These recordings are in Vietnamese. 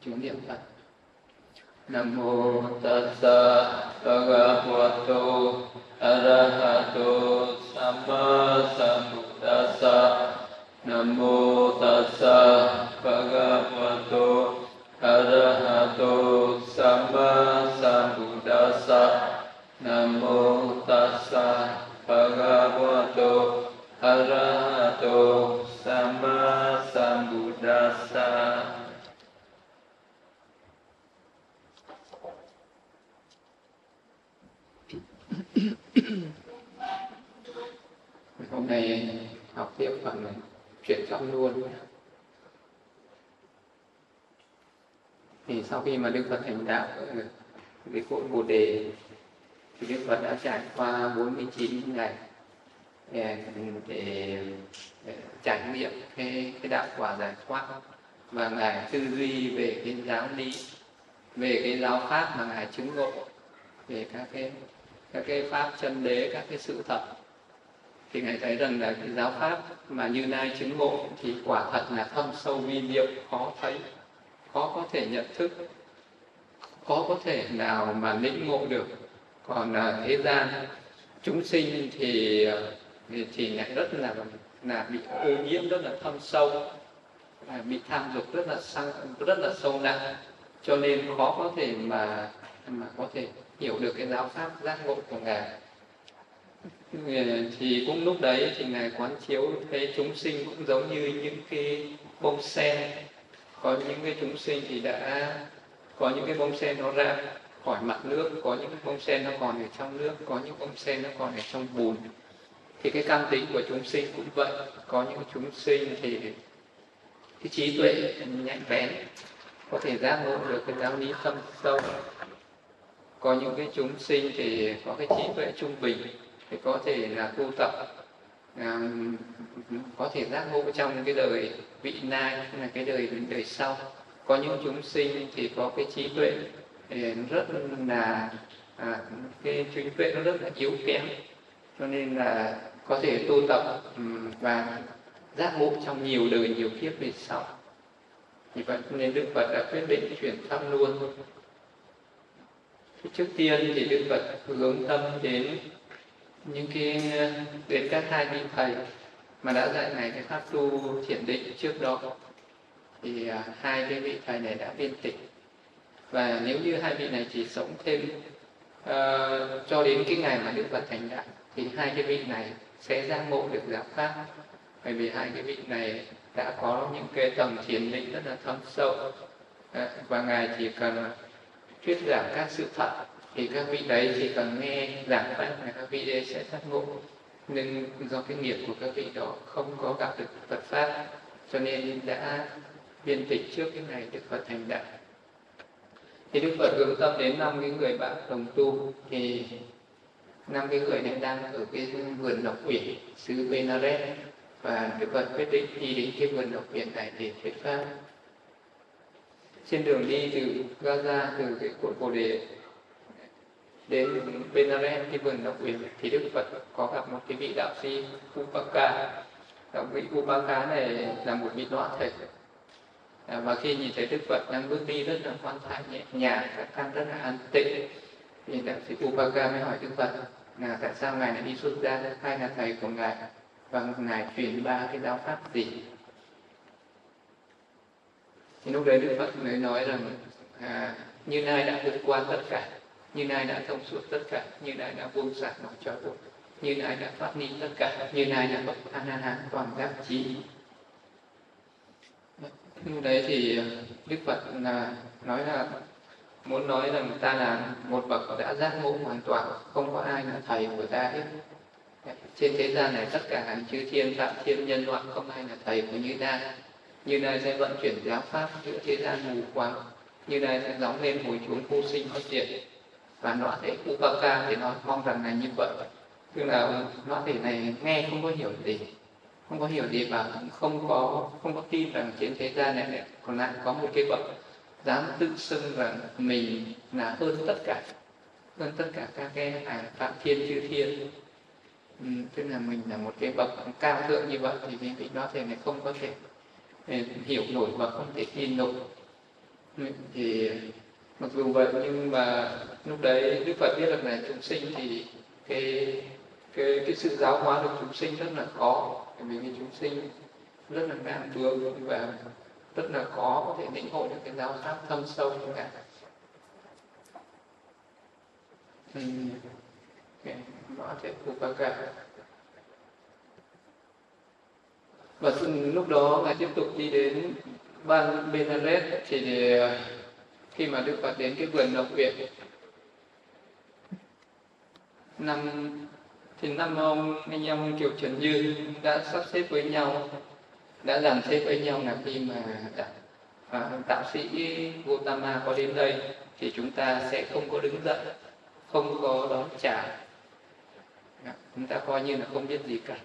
Chúng niệm Phật. Nam mô Tassa Bhagavato Arahato Samma Sambuddhassa. Nam mô Tassa Bhagavato Arahato Samma Sambuddhassa. Nam mô Tassa Bhagavato Arahato Samma Sambuddhassa. Hôm nay học tiếp phần chuyển trọng luôn. Thì sau khi mà Đức Phật thành đạo cái cội Bồ Đề thì Đức Phật đã trải qua 49 ngày để trải nghiệm cái đạo quả giải thoát, và ngài tư duy về cái giáo lý, về cái giáo pháp mà ngài chứng ngộ, về các cái pháp chân đế, các cái sự thật. Thì ngài thấy rằng là cái giáo pháp mà Như Lai chứng ngộ thì quả thật là thâm sâu vi diệu, khó thấy, khó có thể nhận thức, khó có thể nào mà lĩnh ngộ được. Còn thế gian chúng sinh thì lại rất là bị ô nhiễm, rất là thâm sâu, bị tham dục rất là sâu nặng, cho nên khó có thể mà có thể hiểu được cái giáo pháp giác ngộ của ngài. Thì cũng lúc đấy thì ngài quán chiếu thấy chúng sinh cũng giống như những cái bông sen. Có những cái chúng sinh thì đã có những cái bông sen nó ra khỏi mặt nước, có những bông sen nó còn ở trong nước, có những bông sen nó còn ở trong bùn. Thì cái căn tính của chúng sinh cũng vậy. Có những chúng sinh thì cái trí tuệ nhạy bén, có thể giác ngộ được cái giáo lý thâm sâu. Có những cái chúng sinh thì có cái trí tuệ trung bình, thì có thể là tu tập, có thể giác ngộ trong cái đời vị lai, là cái đời sau. Có những chúng sinh thì có cái trí tuệ rất là cái trí tuệ nó rất là yếu kém, cho nên là có thể tu tập và giác ngộ trong nhiều đời nhiều kiếp về sau. Vì vậy nên Đức Phật đã quyết định chuyển pháp luôn. Trước tiên thì Đức Phật hướng tâm đến các hai vị thầy mà đã dạy ngài cái pháp tu thiền định trước đó. Thì hai cái vị thầy này đã viên tịch, và nếu như hai vị này chỉ sống thêm cho đến cái ngày mà Đức Phật thành đạo thì hai cái vị này sẽ giác ngộ được giáo pháp. Bởi vì hai cái vị này đã có những cái tầng thiền định rất là thâm sâu, và ngài chỉ cần thuyết giảng các sự thật thì các vị đấy chỉ cần nghe giảng pháp là các vị đấy sẽ giác ngộ. Nhưng do cái nghiệp của các vị đó không có gặp được Phật pháp, cho nên đã viên tịch trước cái ngày Đức Phật thành đạo. Thì Đức Phật hướng tâm đến 5 cái người bạn đồng tu. Thì 5 cái người này đang ở cái vườn Ngọc Uyển xứ Benares, và Đức Phật quyết định đi đến cái vườn Ngọc Uyển này để thuyết pháp. Trên đường đi từ Gaza, từ cái cội Bồ Đề đến Benares, cái vườn Ngọc Uyển, thì Đức Phật có gặp một cái vị đạo sĩ Upaka. Đạo vị Upaka này là một vị loạn thể, và khi nhìn thấy Đức Phật đang bước đi rất là khoan thai nhẹ nhàng, các căn rất là an tịnh, thì đạo sĩ Upaka mới hỏi Đức Phật là tại sao ngài lại đi xuất gia, hai là thầy của ngài, và ngài truyền ba cái giáo pháp gì. Thì lúc đấy Đức Phật mới nói rằng Như Lai đã vượt qua tất cả, Như Lai đã thông suốt tất cả, Như Lai đã buông xả mọi trói buộc, Như Lai đã thoát ly tất cả, Như Lai đã bậc A-la-hán toàn giác trí. Lúc đấy thì Đức Phật muốn nói rằng ta là một bậc đã giác ngộ hoàn toàn, không có ai là thầy của ta hết. Trên thế gian này tất cả hàng chư thiên, vạn thiên, nhân loại không ai là thầy của Như Lai. Như Lai sẽ vận chuyển giáo pháp giữa thế gian mù quáng, Như Lai sẽ gióng lên hồi chốn vô sinh bất diệt. Và lõa thể Upaka thì nó mong rằng là như vậy. Tức là lõa thể này nghe không có hiểu gì, và không có tin rằng trên thế gian này còn lại có một cái bậc dám tự xưng rằng mình là hơn tất cả các cái hàng phạm thiên chư thiên. Tức là mình là một cái bậc cao thượng như vậy, thì vị đó thể này không có thể hiểu nổi và không thể tin nổi. Thì mặc dù vậy nhưng mà lúc đấy Đức Phật biết được là chúng sinh thì cái sự giáo hóa được chúng sinh rất là khó, bởi vì chúng sinh rất là ngang bướng và rất là khó có thể lĩnh hội được cái giáo pháp thâm sâu như cả. Nó sẽ thuộc vào cả. Và lúc đó Ngài tiếp tục đi đến Ban Benares, thì khi mà Đức Phật đến cái vườn Ngọc Uyển, năm anh em Kiều Trần Như đã sắp xếp với nhau, đã dàn xếp với nhau là khi mà đạo sĩ Gautama có đến đây thì chúng ta sẽ không có đứng dậy, không có đón chào, chúng ta coi như là không biết gì cả.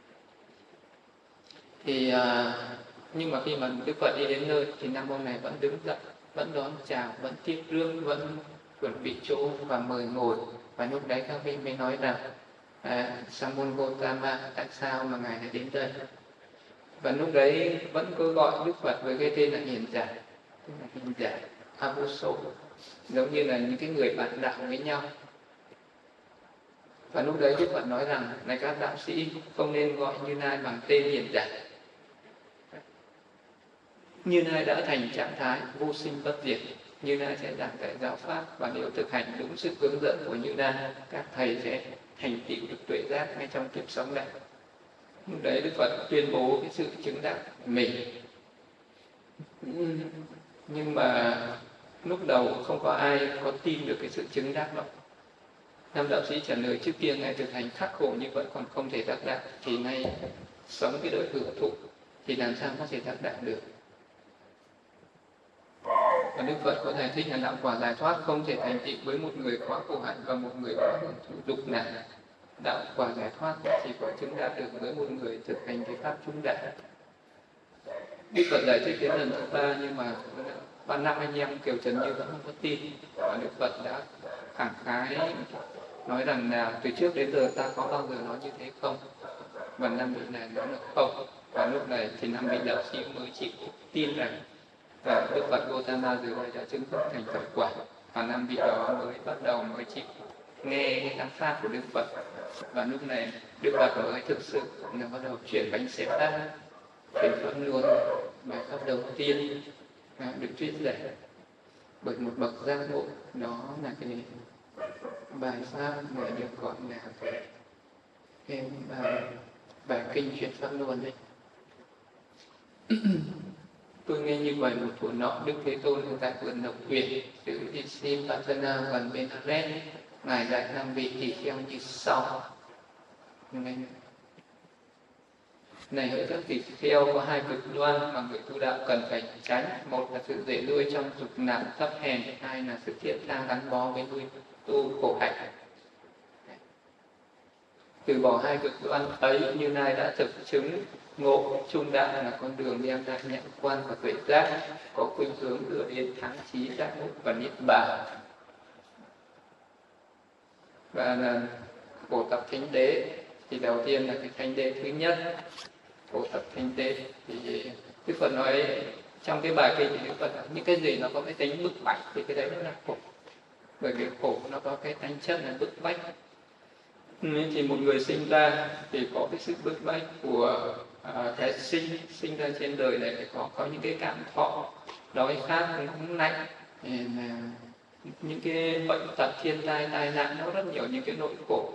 Thì nhưng mà khi mà Đức Phật đi đến nơi thì năm ông này vẫn đứng dậy, vẫn đón chào, vẫn tiếp rước, vẫn chuẩn bị chỗ và mời ngồi. Và lúc đấy các vị mới nói rằng Sa môn Gautama, tại sao mà ngài lại đến đây? Và lúc đấy vẫn cứ gọi Đức Phật với cái tên là hiền giả, tức là hiền giả Avuso, giống như là những cái người bạn đạo với nhau. Và lúc đấy Đức Phật nói rằng này các đạo sĩ, không nên gọi Như Lai bằng tên hiền giả. Như Lai đã thành trạng thái vô sinh bất diệt, Như Lai sẽ giảng dạy giáo pháp, và nếu thực hành đúng sự hướng dẫn của Như Lai, các thầy sẽ thành tựu được tuệ giác ngay trong kiếp sống này. Lúc đấy Đức Phật tuyên bố cái sự chứng đắc của mình. Nhưng mà lúc đầu không có ai có tin được cái sự chứng đắc đó. Nam đạo sĩ trả lời trước kia ngài thực hành khắc khổ như vậy còn không thể đắc đạo, thì nay sống cái đời hưởng thụ thì làm sao có thể đắc đạo được. Và Đức Phật có giải thích là đạo quả giải thoát không thể thành tựu với một người quá khổ hạnh và một người quá hưởng thụ dục nạn. Đạo quả giải thoát chỉ có chứng đạt được với một người thực hành cái pháp trung đạo. Đức Phật giải thích đến lần thứ 3 nhưng mà 5 anh em Kiều Trần Như vẫn không có tin. Và Đức Phật đã khẳng khái nói rằng là từ trước đến giờ ta có bao giờ nói như thế không? Và 5 vị này nói là không. Và lúc này thì 5 vị đạo sĩ mới chịu tin rằng và Đức Phật Gautama dưới đây đã chứng thực thành Phật quả. Và 5 vị đó mới chịu nghe cái giáo pháp của Đức Phật. Và lúc này Đức Phật mới thực sự là bắt đầu chuyển bánh xếp pháp, chuyển pháp luôn. Bài pháp đầu tiên được thuyết giải bởi một bậc giác ngộ, đó là cái bài pháp này được gọi là cái bài kinh chuyển pháp luân đấy. Tôi nghe như vậy một thuở nọ, Đức Thế Tôn ở tại vườn Ngọc Uyển, tự đi xin Patana gần Benares, ngài dạy 5 vị tỳ kheo như sau. Này hỡi các tỳ kheo, có 2 cực đoan mà người tu đạo cần phải tránh. Một là sự dễ nuôi trong dục nạn thấp hèn, hai là sự thiện tha gắn bó với nuôi tu khổ hạnh. Từ bỏ 2 cực đoan ấy, Như Lai đã thực chứng ngộ trung đạo là con đường đem lại nhận quan và tuệ giác, có khuynh hướng đưa đến thắng trí giác ngộ và niết bàn. Và là Phổ Tập Thánh Đế thì đầu tiên là cái Thánh Đế thứ nhất, Phổ Tập Thánh Đế. Thì Đức Phật nói trong cái bài kinh thì Đức Phật nói những cái gì nó có cái tính bức bách thì cái đấy nó là khổ, bởi vì khổ nó có cái tính chất là bức bách. Thì một người sinh ra thì có cái sự bức bách của cái sinh ra trên đời này, phải có những cái cảm thọ đói khát, nóng lạnh, những cái bệnh tật, thiên tai, tai nạn, nó rất nhiều những cái nỗi khổ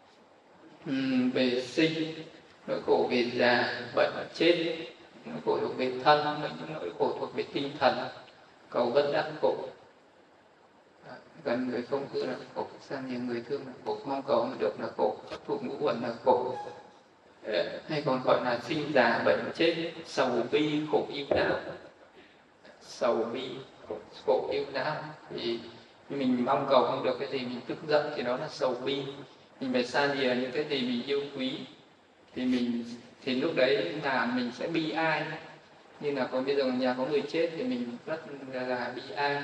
về sinh, nỗi khổ về già, bệnh, chết, nỗi khổ thuộc về thân, những nỗi khổ thuộc về tinh thần, cầu bất đắc khổ, gần người không thương là khổ, xa nhiều người thương là khổ, mong cầu mà được là khổ, chấp thụ ngũ uẩn là khổ, hay còn gọi là sinh già bệnh chết, sầu bi khổ ưu não. Sầu bi khổ ưu não thì mình mong cầu không được cái gì, mình tức giận thì đó là sầu bi. Mình phải xa lìa những cái gì mình yêu quý thì lúc đấy là mình sẽ bi ai. Như là còn bây giờ nhà có người chết thì mình rất là bi ai.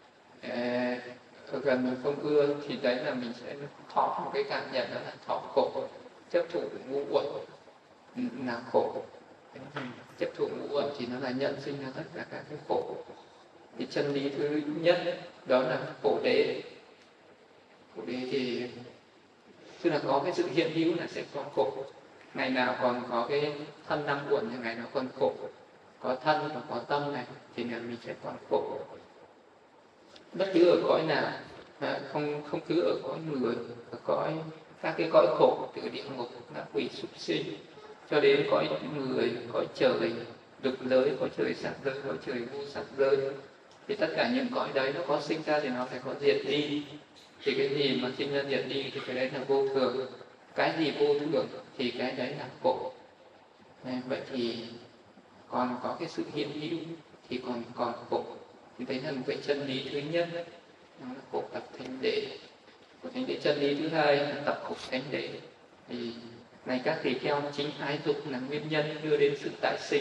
Ở gần người không ưa thì đấy là mình sẽ thọ một cái cảm nhận, đó là thọ khổ, chấp thụ ngũ uẩn là khổ. Chấp thụ ngũ uẩn thì nó là nhận sinh ra tất cả các cái khổ. Thì chân lý thứ nhất đó là khổ đế. Khổ đế thì tức là có cái sự hiện hữu là sẽ có khổ. Ngày nào còn có cái thân năm uẩn thì ngày nào còn khổ. Có thân và có tâm này thì là mình sẽ còn khổ. Bất cứ ở cõi nào, không cứ ở cõi người, ở cõi các cái cõi khổ từ địa ngục, ngạ quỷ, súc sinh cho đến cõi người, cõi trời dục giới, cõi trời sắc giới, cõi trời vô sắc giới, thì tất cả những cõi đấy nó có sinh ra thì nó phải có diệt đi. Thì cái gì mà sinh ra diệt đi thì cái đấy là vô thường. Cái gì vô thường thì cái đấy là khổ. Vậy thì còn có cái sự hiện hữu thì còn khổ. Thì đấy là một cái chân lý thứ nhất, nó là khổ tập thánh đế. Khổ thánh đế. Chân lý thứ hai là tập khổ thánh đế. Thì này các tỳ kheo, chính ái dục là nguyên nhân đưa đến sự tái sinh.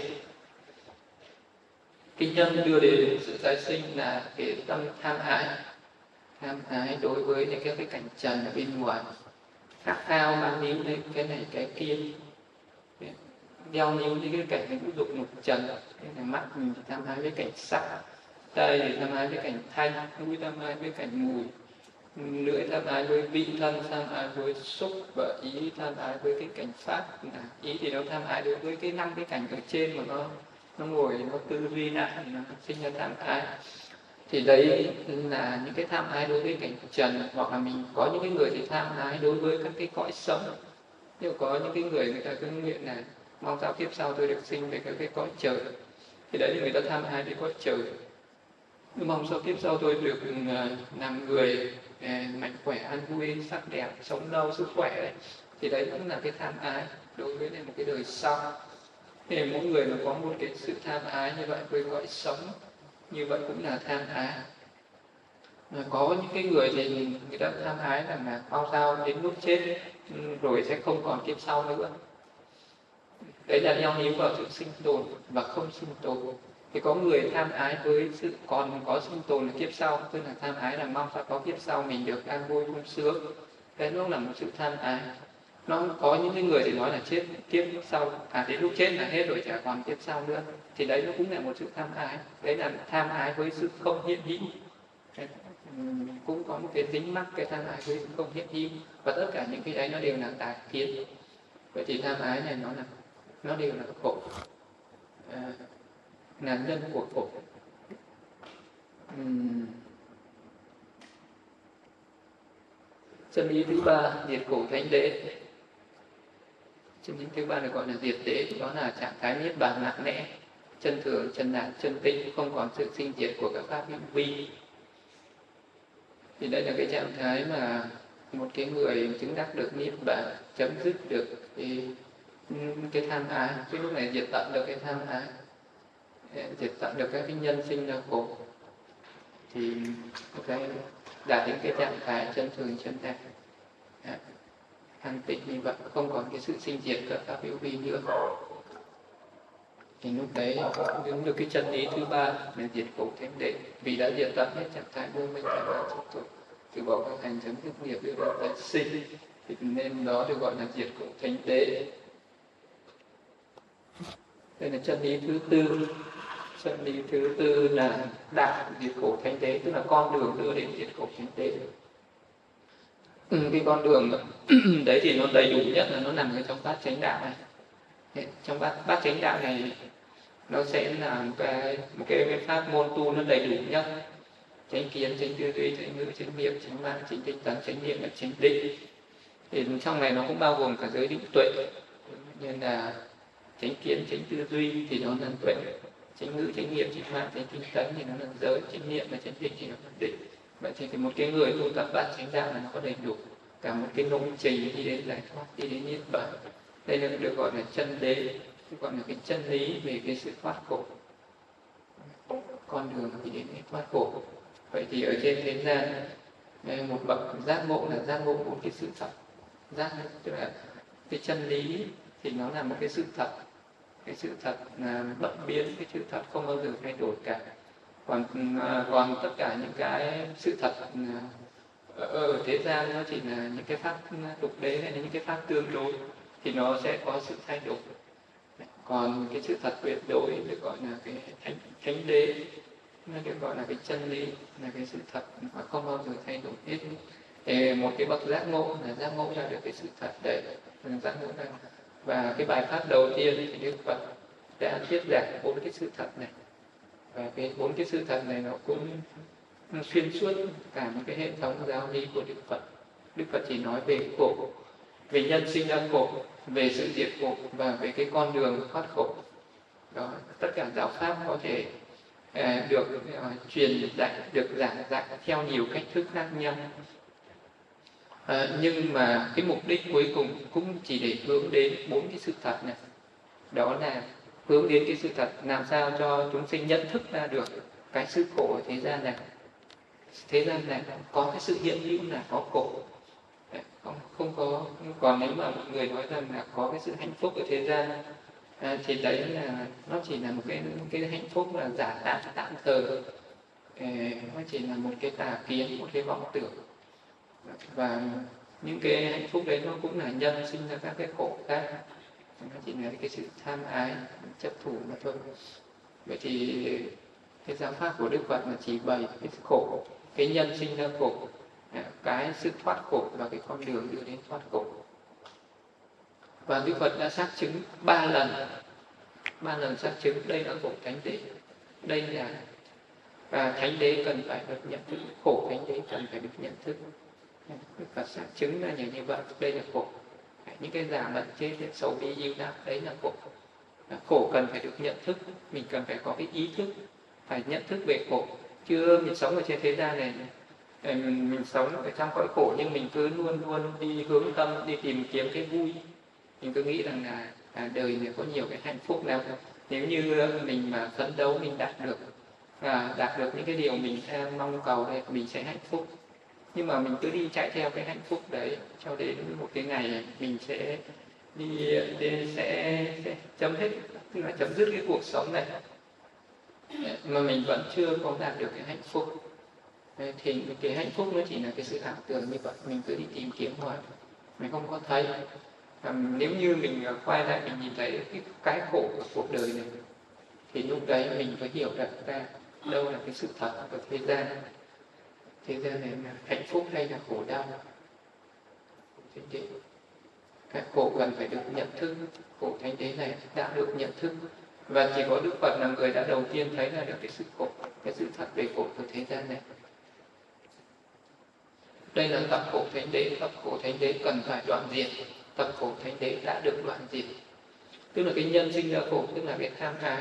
Cái nhân đưa đến sự tái sinh là cái tâm tham ái đối với những cái cảnh trần ở bên ngoài, khát khao mang níu đến cái này cái kia, đeo níu đến cái cảnh ngũ dục lục trần. Cái này mắt mình thì tham ái với cảnh sắc, tai thì tham ái với cảnh thanh, mũi tham ái với cảnh mùi, lưỡi tham ái với vị, thân tham ái với xúc, và ý tham ái với cái cảnh pháp. Ý thì nó tham ái đối với cái 5 cái cảnh ở trên mà nó ngồi nó tư duy lại, nó sinh ra tham ái. Thì đấy là những cái tham ái đối với cảnh trần. Hoặc là mình có những cái người thì tham ái đối với các cái cõi sống. Nhưng có những cái người ta cứ nguyện là mong sao kiếp sau tôi được sinh về các cái cõi trời, thì đấy là người ta tham ái với cõi trời. Mong sao kiếp sau tôi được làm người mạnh khỏe, ăn vui, sắc đẹp, sống lâu, sức khỏe đấy. Thì đấy cũng là cái tham ái đối với một cái đời sau. Thì mỗi người nó có một cái sự tham ái như vậy với cõi sống, như vậy cũng là tham ái. Có những cái người thì người ta tham ái rằng là mong sao đến lúc chết rồi sẽ không còn kiếp sau nữa. Đấy là đeo níu vào sự sinh tồn và không sinh tồn. Thì có người tham ái với sự còn có sinh tồn ở kiếp sau, tức là tham ái là mong sao có kiếp sau mình được an vui sung sướng. Đấy nó là một sự tham ái. Nó có những cái người thì nói là chết kiếp sau, đến lúc chết là hết rồi, chả còn kiếp sau nữa. Thì đấy nó cũng là một sự tham ái. Đấy là tham ái với sự không hiện hữu. Cũng có một cái dính mắc cái tham ái với sự không hiện hữu. Và tất cả những cái đấy nó đều là tà kiến. Vậy thì tham ái này nó đều là khổ, là nhân của khổ. Chân lý thứ ba, diệt khổ thánh đế. Chân lý thứ ba được gọi là diệt đế, đó là trạng thái niết bàn lặng lẽ, chân thường, chân lạc, chân tĩnh, không còn sự sinh diệt của các pháp hữu vi. Thì đây là cái trạng thái mà một cái người chứng đắc được niết bàn, chấm dứt được cái tham ái, cái lúc này diệt tận được cái tham ái, diệt tận được các cái nhân sinh ra khổ, thì cái đạt đến cái trạng thái chân thường, chân lạc, thanh tịnh như vậy, không còn cái sự sinh diệt các pháp hữu vi nữa. Thì lúc đấy đứng được cái chân lý thứ ba là diệt khổ thánh đế, vì đã diệt tận hết trạng thái vô minh, trạng thái chấp thủ, từ bỏ các hành chấm dứt nghiệp đưa đến tái sinh, thì nên đó được gọi là diệt khổ thánh đế. Đây là chân lý thứ tư. Chân lý thứ tư là đạo diệt khổ thánh đế, tức là con đường đưa đến diệt khổ thánh đế. Cái con đường đấy thì nó đầy đủ nhất là nó nằm ở trong bát chánh đạo này. Trong bát chánh đạo này nó sẽ là một cái pháp môn tu nó đầy đủ nhất: chánh kiến, chánh tư duy, chánh ngữ, chánh niệm, chánh mạng, chánh tinh tấn, chánh niệm và chánh định. Thì trong này nó cũng bao gồm cả giới định tuệ, nên là chánh kiến, chánh tư duy thì nó là tuệ, chánh ngữ, chánh niệm, chánh mạng, chánh tinh tấn thì nó là giới, chánh niệm và chánh định thì nó là định. Vậy thì một cái người tu tập bát chánh đạo là nó có đầy đủ cả một cái lộ trình đi đến giải thoát, đi đến niết bàn. Đây là được gọi là chân đế, được gọi là cái chân lý về cái sự thoát khổ, con đường đi đến thoát khổ. Vậy thì ở trên thế gian một bậc giác ngộ là giác ngộ một cái sự thật. Giác tức là cái chân lý thì nó là một cái sự thật, cái sự thật là bất biến, cái sự thật không bao giờ thay đổi cả. Còn tất cả những cái sự thật ở thế gian nó chỉ là những cái pháp tục đế hay là những cái pháp tương đối, thì nó sẽ có sự thay đổi. Còn cái sự thật tuyệt đối được gọi là cái thánh đế, nó được gọi là cái chân lý, là cái sự thật và không bao giờ thay đổi hết. Thì một cái bậc giác ngộ là giác ngộ ra được cái sự thật đấy, giác ngộ ra. Và cái bài pháp đầu tiên thì Đức Phật đã thuyết giảng 4 cái sự thật này, và cái 4 cái sự thật này nó cũng xuyên suốt cả một cái hệ thống giáo lý của Đức Phật. Đức Phật chỉ nói về khổ, về nhân sinh ra khổ, về sự diệt khổ và về cái con đường thoát khổ. Đó, tất cả giáo pháp có thể được truyền dạy, được giảng dạy theo nhiều cách thức khác nhau. Nhưng mà cái mục đích cuối cùng cũng chỉ để hướng đến 4 cái sự thật này. Đó là hướng đến cái sự thật làm sao cho chúng sinh nhận thức ra được cái sự khổ ở thế gian này. Thế gian này có cái sự hiện hữu là có khổ. Không có, còn nếu mà một người nói rằng là có cái sự hạnh phúc ở thế gian, thì đấy là nó chỉ là một cái hạnh phúc là giả tạm thời, nó chỉ là một cái tà kiến, một cái vọng tưởng. Và những cái hạnh phúc đấy nó cũng là nhân sinh ra các cái khổ khác, nó chỉ là cái sự tham ái, chấp thủ mà thôi. Vậy thì cái giáo pháp của Đức Phật là chỉ bày cái khổ, cái nhân sinh ra khổ, cái sự thoát khổ và cái con đường đưa đến thoát khổ. Và Đức Phật đã xác chứng 3 lần xác chứng đây là khổ thánh đế, đây là thánh đế cần phải được nhận thức, khổ thánh đế cần phải được nhận thức. Đức Phật xác chứng là như vậy, đây là khổ. Những cái giả mận chết, xấu đi yêu đau, đấy là khổ. Khổ cần phải được nhận thức, mình cần phải có cái ý thức, phải nhận thức về khổ. Chứ mình sống ở trên thế gian này, mình sống ở trong cõi khổ nhưng mình cứ luôn luôn đi hướng tâm, đi tìm kiếm cái vui. Mình cứ nghĩ rằng là đời này có nhiều cái hạnh phúc lắm. Nếu như mình mà phấn đấu, mình đạt được những cái điều mình mong cầu đây, mình sẽ hạnh phúc. Nhưng mà mình cứ đi chạy theo cái hạnh phúc đấy cho đến một cái ngày mình sẽ sẽ chấm hết, tức là chấm dứt cái cuộc sống này mà mình vẫn chưa có đạt được cái hạnh phúc. Thì cái hạnh phúc nó chỉ là cái sự ảo tưởng như vậy, mình cứ đi tìm kiếm hoài, mình không có thấy. Nếu như mình quay lại mình nhìn thấy cái khổ của cuộc đời này, thì lúc đấy mình mới hiểu được ra đâu là cái sự thật của thế gian. Thế gian này là hạnh phúc hay là khổ đau. Cái khổ cần phải được nhận thức, khổ thánh đế này đã được nhận thức. Và chỉ có Đức Phật là người đã đầu tiên thấy ra được cái sự khổ, cái sự thật về khổ của thế gian này. Đây là tập khổ thánh đế, tập khổ thánh đế cần phải đoạn diệt, tập khổ thánh đế đã được đoạn diệt. Tức là cái nhân sinh ra khổ, tức là cái tham ái.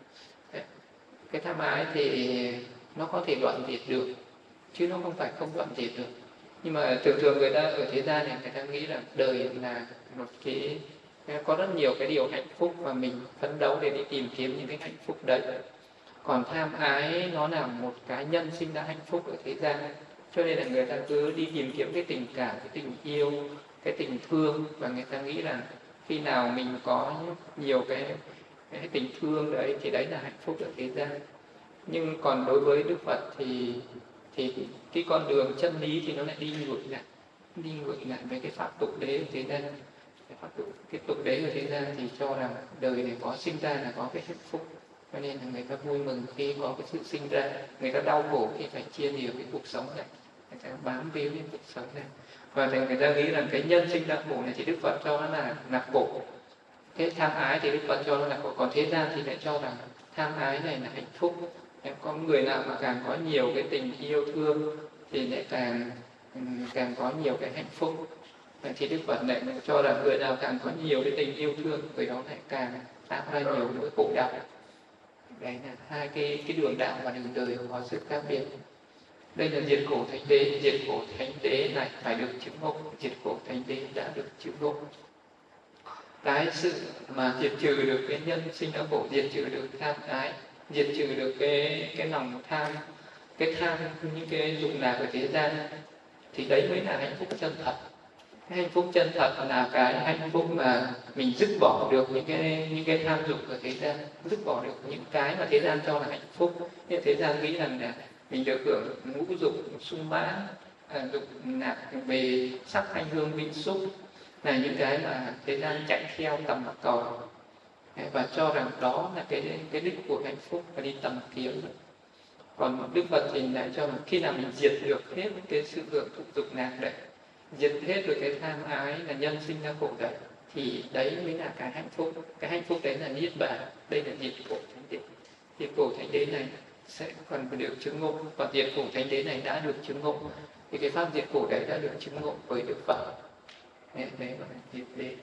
Cái tham ái thì nó có thể đoạn diệt được, chứ nó không phải không đoạn diệt được. Nhưng mà thường người ta ở thế gian này, người ta nghĩ là đời là một cái, có rất nhiều cái điều hạnh phúc và mình phấn đấu để đi tìm kiếm những cái hạnh phúc đấy. Còn tham ái nó là một cái nhân sinh ra hạnh phúc ở thế gian, cho nên là người ta cứ đi tìm kiếm cái tình cảm, cái tình yêu, cái tình thương, và người ta nghĩ là khi nào mình có nhiều cái tình thương đấy thì đấy là hạnh phúc ở thế gian. Nhưng còn đối với Đức Phật thì cái con đường chân lý thì nó lại đi ngược lại với cái pháp tục đế ở thế gian. Cái tục đế ở thế gian thì cho rằng đời này có sinh ra là có cái hạnh phúc, cho nên là người ta vui mừng khi có cái sự sinh ra, người ta đau khổ khi phải chia lìa cái cuộc sống này, người ta bám víu đến cuộc sống này. Và thì người ta nghĩ rằng cái nhân sinh ra khổ này thì Đức Phật cho nó là khổ. Cái tham ái thì Đức Phật cho nó là khổ, còn thế gian thì lại cho rằng tham ái này là hạnh phúc. Có người nào mà càng có nhiều cái tình yêu thương thì lại càng có nhiều cái hạnh phúc. Thì Đức Phật lại cho rằng người nào càng có nhiều cái tình yêu thương, người đó lại càng tạo ra nhiều nỗi khổ đau. Đấy là hai cái đường đạo và đường đời có sự khác biệt. Đây là diệt khổ thánh đế. Diệt khổ thánh đế này phải được chứng ngộ. Diệt khổ thánh đế đã được chứng ngộ. Cái sự mà diệt trừ được cái nhân sinh ra khổ, diệt trừ được tham ái, diệt trừ được cái lòng tham, cái tham những cái dục lạc ở thế gian, thì đấy mới là hạnh phúc chân thật. Cái hạnh phúc chân thật là cái hạnh phúc mà mình dứt bỏ được những cái tham dục ở thế gian, dứt bỏ được những cái mà thế gian cho là hạnh phúc. Nhưng thế gian nghĩ rằng là mình được hưởng ngũ dục sung mãn, dục lạc về sắc thanh hương vị xúc, là những cái mà thế gian chạy theo tầm cầu, và cho rằng đó là cái đích của hạnh phúc và đi tầm kiếm. Còn Đức Phật thì lại cho là khi nào mình diệt được hết cái sự hưởng thụ dục lạc đấy, diệt hết được cái tham ái là nhân sinh ra khổ đấy, thì đấy mới là cái hạnh phúc. Cái hạnh phúc đấy là niết bàn, đây là diệt khổ thánh đế. Diệt khổ thánh đế này sẽ còn được chứng ngộ, và diệt khổ thánh đế này đã được chứng ngộ, thì cái pháp diệt khổ đấy đã được chứng ngộ với Đức Phật. Đấy gọi là diệt đế.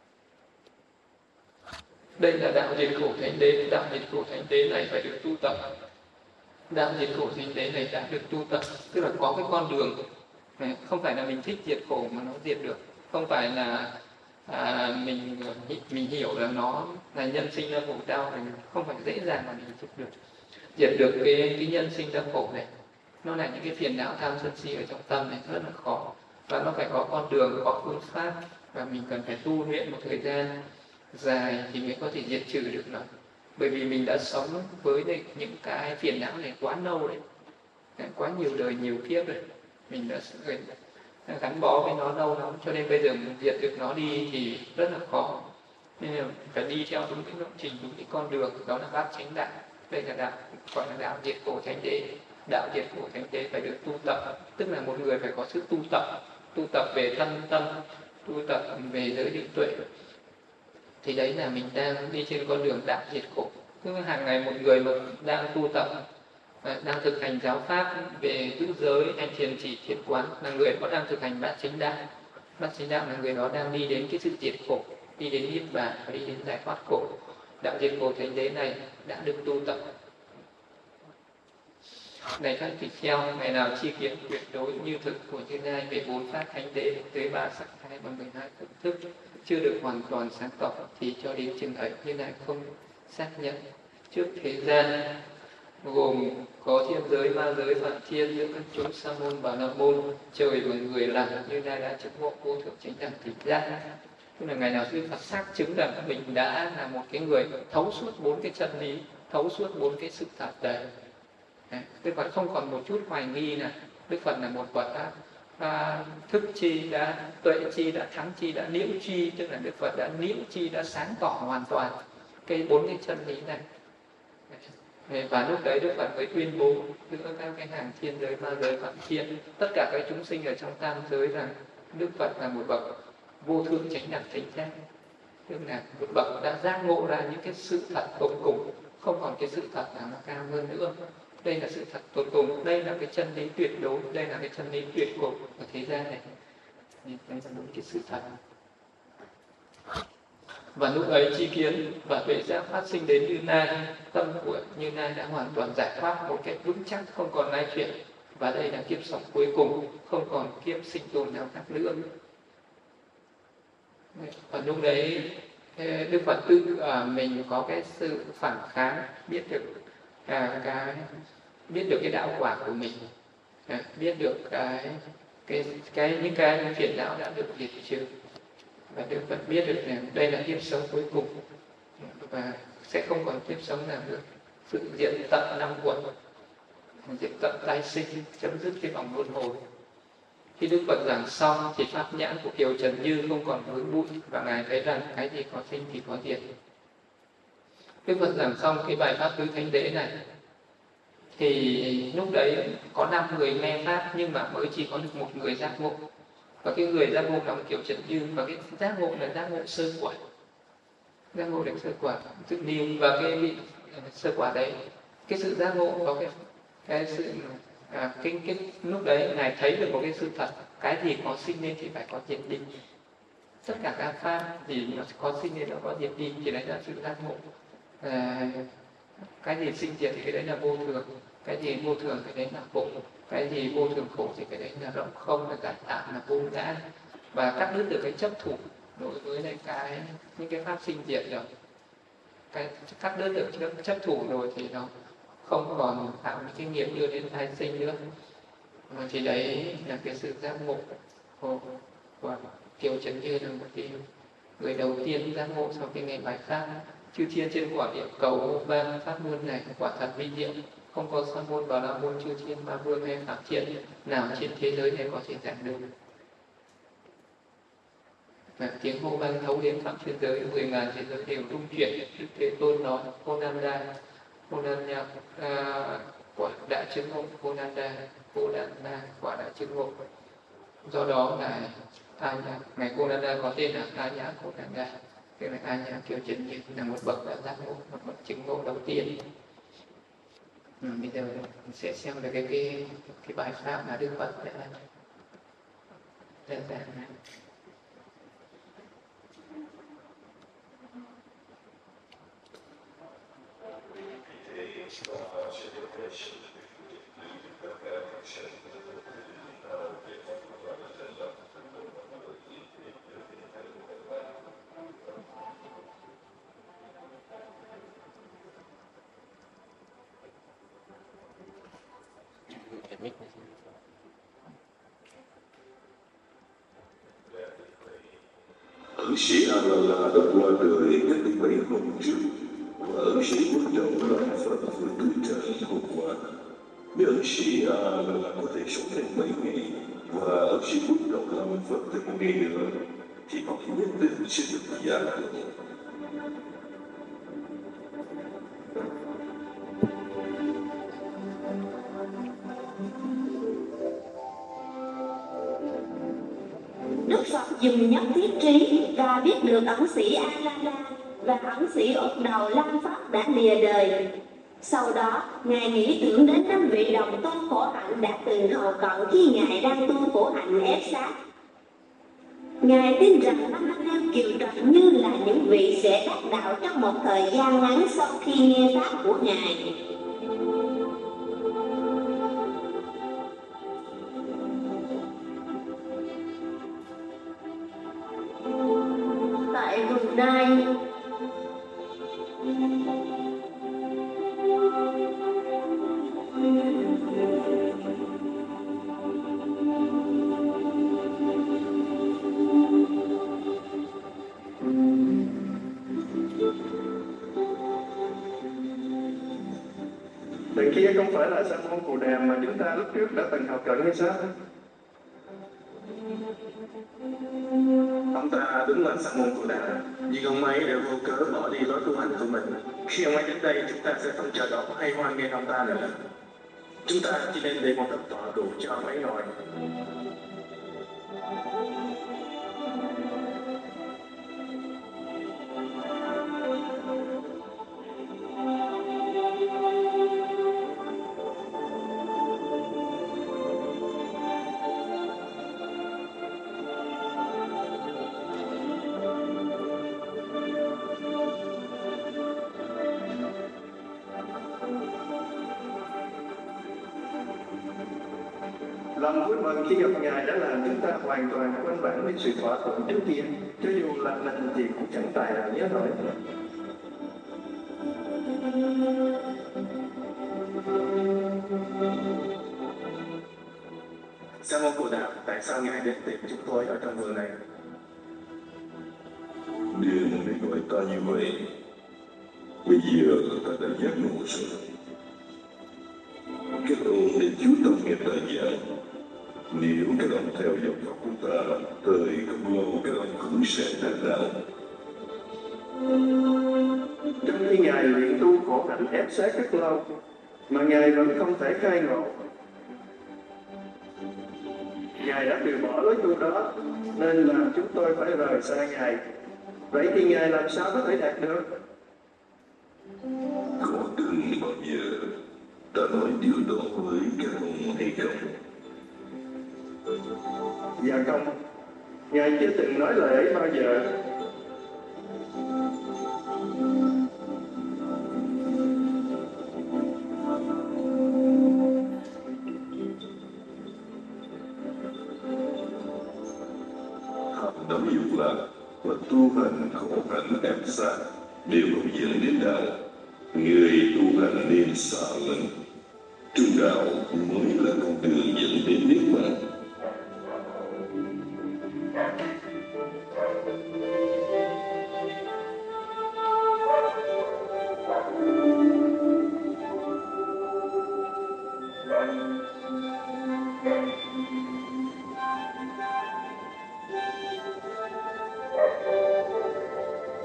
Đây là đạo diệt khổ thánh đế. Đạo diệt khổ thánh đế này phải được tu tập. Đạo diệt khổ thánh đế này đã được tu tập, tức là có cái con đường. Không phải là mình thích diệt khổ mà nó diệt được, không phải là mình hiểu là nó là nhân sinh ra khổ đau, mình không phải dễ dàng mà mình diệt được. Diệt được cái nhân sinh ra khổ này, nó là những cái phiền não tham sân si ở trong tâm này rất là khó, và nó phải có con đường, có phương pháp, và mình cần phải tu luyện một thời gian dài thì mới có thể diệt trừ được nó. Bởi vì mình đã sống với những cái phiền não này quá lâu đấy, quá nhiều đời nhiều kiếp rồi, mình đã gắn bó với nó lâu lắm, cho nên bây giờ mình diệt được nó đi thì rất là khó. Nên là phải đi theo đúng cái lộ trình, đúng cái con đường, đó là bát chánh đạo. Đây là đạo gọi là đạo diệt khổ thánh đế. Đạo diệt khổ thánh đế phải được tu tập, tức là một người phải có sự tu tập về thân tâm, tu tập về giới định tuệ, thì đấy là mình đang đi trên con đường đạo diệt khổ. Tức là hàng ngày một người mà đang tu tập, đang thực hành giáo pháp về giữ giới hay thiền chỉ thiền quán, là người đó đang thực hành bát chánh đạo. Bát chánh đạo là người đó đang đi đến cái sự diệt khổ, đi đến niết bàn và đi đến giải thoát khổ. Đạo diệt khổ thánh đế này đã được tu tập. Này các tỳ kheo, ngày nào chi kiến tuyệt đối như thực của Như Lai về 4 pháp thánh đế, tới 3 sắc thái và 12 thực thức chưa được hoàn toàn sáng tỏ, thì cho đến chừng ấy Như Lai không xác nhận. Trước thế gian gồm có thiên giới, ma giới, vạn thiên, giữa các chúng sa môn và la môn, trời và người làm, Như Lai đã chứng ngộ vô thượng chánh đẳng tỉnh giác. Tức là ngày nào Đức Phật xác chứng rằng mình đã là một cái người thấu suốt 4 cái chân lý, thấu suốt 4 cái sự thật đấy. Đức Phật không còn một chút hoài nghi là Đức Phật là một bậc thức chi, đã tuệ chi, đã thắng chi, đã liễu chi, tức là Đức Phật đã liễu chi, đã sáng tỏ hoàn toàn cái 4 cái chân lý này. Và lúc đấy Đức Phật mới tuyên bố giữa các cái hàng thiên giới, ma giới, vạn thiên, tất cả các chúng sinh ở trong tam giới rằng Đức Phật là một bậc vô thượng chánh đẳng thánh giác, tức là một bậc đã giác ngộ ra những cái sự thật tột cùng, không còn cái sự thật nào nó cao hơn nữa. Đây là sự thật tột cùng, đây là cái chân lý tuyệt đối, đây là cái chân lý tuyệt cùng ở thế gian này. Đây là một cái sự thật. Và lúc ấy chi kiến và tuệ giác phát sinh đến Như Lai, tâm của Như Lai đã hoàn toàn giải thoát một cách vững chắc, không còn lai chuyển. Và đây là kiếp sống cuối cùng, không còn kiếp sinh tồn nào khác nữa. Và lúc đấy Đức Phật tự mình có cái sự phản kháng, biết được cái đạo quả của mình, biết được những cái phiền não đã được diệt trừ, và Đức Phật biết được rằng đây là kiếp sống cuối cùng và sẽ không còn kiếp sống nào nữa, sự diệt tận 5 quẩn, diệt tận tái sinh, chấm dứt cái vòng luân hồi. Khi Đức Phật giảng xong thì pháp nhãn của Kiều Trần Như không còn vướng bụi, và ngài thấy rằng cái gì có sinh thì có diệt. Đức Phật giảng xong cái bài pháp tứ thánh đế này thì lúc đấy có 5 người nghe pháp, nhưng mà mới chỉ có được 1 người giác ngộ, và cái người giác ngộ là Kiều Trần Như, và cái giác ngộ là giác ngộ sơ quả, giác ngộ được sơ quả tự niệm. Và cái vị sơ quả đấy, cái sự giác ngộ có cái sự cái lúc đấy ngài thấy được một cái sự thật, cái gì có sinh nên thì phải có diệt đi. Tất cả các pháp thì nó có sinh nên nó có diệt đi, thì đấy là sự giác ngộ. Cái gì sinh diệt thì cái đấy là vô thường, cái gì vô thường cái đấy là khổ, cái gì vô thường khổ thì cái đấy là rộng không, là giải tạm, là vô ngã. Và cắt đứt được cái chấp thủ đối với lại những cái pháp sinh diệt rồi, cái cắt đứt được chấp thủ rồi thì nó không còn tạo những cái nghiệp đưa đến tái sinh nữa. Thì đấy là cái sự giác ngộ của Kiều Trần Như, là một cái người đầu tiên giác ngộ sau cái ngày bài pháp. Chư thiên trên quả địa cầu ba pháp môn này quả thật vi diệu, không có sa môn và la môn, chư thiên ba vương hay phạm thiên nào trên thế giới này có thể giảng được. Và tiếng hô vang thấu đến phạm thiên giới, 10.000 thế giới đều rung chuyển. Đức Thế Tôn nói: Ô Nam Đa, quả đã chứng ngộ Konanda, quả đã chứng ngộ. Do đó là ngài Konanda có tên là A Nhã Konanda, tức là A Nhã Kiều Trần Như, là một bậc đã giác ngộ, một bậc chứng ngộ đầu tiên. Bây giờ mình sẽ xem được cái bài pháp mà Đức Phật đã giảng. Ẩn sĩ A La La đã qua đời cách đây 7 hôm trước, và ẩn sĩ quan trọng là Phật vừa tuổi trần hôm qua. Nếu ẩn sĩ A La La có thể sống thêm mấy ngày, và ẩn sĩ quan trọng làm Phật thêm một ngày nữa, thì họ nhất định sẽ được giác ngộ. Đức Phật dùng nhất thiết trí và biết được ẩn sĩ A La La và ẩn sĩ Úc Đầu Lam Pháp đã lìa đời. Sau đó, Ngài nghĩ tưởng đến 5 vị đồng tu khổ hạnh đã từng hầu cận khi Ngài đang tu khổ hạnh ép sát. Ngài tin rằng 5 anh em kiều trần như là những vị sẽ đắc đạo trong một thời gian ngắn sau khi nghe pháp của Ngài. Tại vùng Nai, Đằng kia không phải là Sa môn Cù Đàm mà chúng ta lúc trước đã từng học cận hay sao? Ông ta đúng là Sa môn Cù Đàm, nhưng ông ấy đã vô cớ bỏ đi lối tu hành của mình. Khi ông ấy đến đây, chúng ta sẽ không chờ đón hay hoan nghênh ông ta nữa. Chúng ta chỉ nên để một tập tọa đủ cho ông ấy ngồi. Lòng vui mừng khi gặp Ngài đã làm chúng ta hoàn toàn quên lãng với sự thỏa thuận trước kia, cho dù là mình thì cũng chẳng tài nào nhớ nổi. Sa môn Cù Đàm, tại sao Ngài đến tìm chúng tôi ở trong vườn này? Đừng để gọi ta như vậy. Bây giờ ta đã giác ngộ rồi. Các ông nên chú tâm nghe ta giảng. Nếu các ông theo dòng pháp của ta, thời không lâu các ông cũng sẽ đạt đạo. Trong khi Ngài luyện tu khổ hạnh ép sát rất lâu, mà Ngài vẫn không thể khai ngộ. Ngài đã từ bỏ lối tu đó, nên làm chúng tôi phải rời xa Ngài. Vậy thì Ngài làm sao có thể đạt được? Có từng bao giờ ta nói điều đó với các ông hay không? Dạ không, Ngài chưa từng nói lời ấy bao giờ. Học đắm dục lạc và tu hành khổ hạnh ép sát đều không dẫn đến đạo. Người tu hành nên xả lẫn. Trung đạo mới là con đường dẫn đến niết bàn.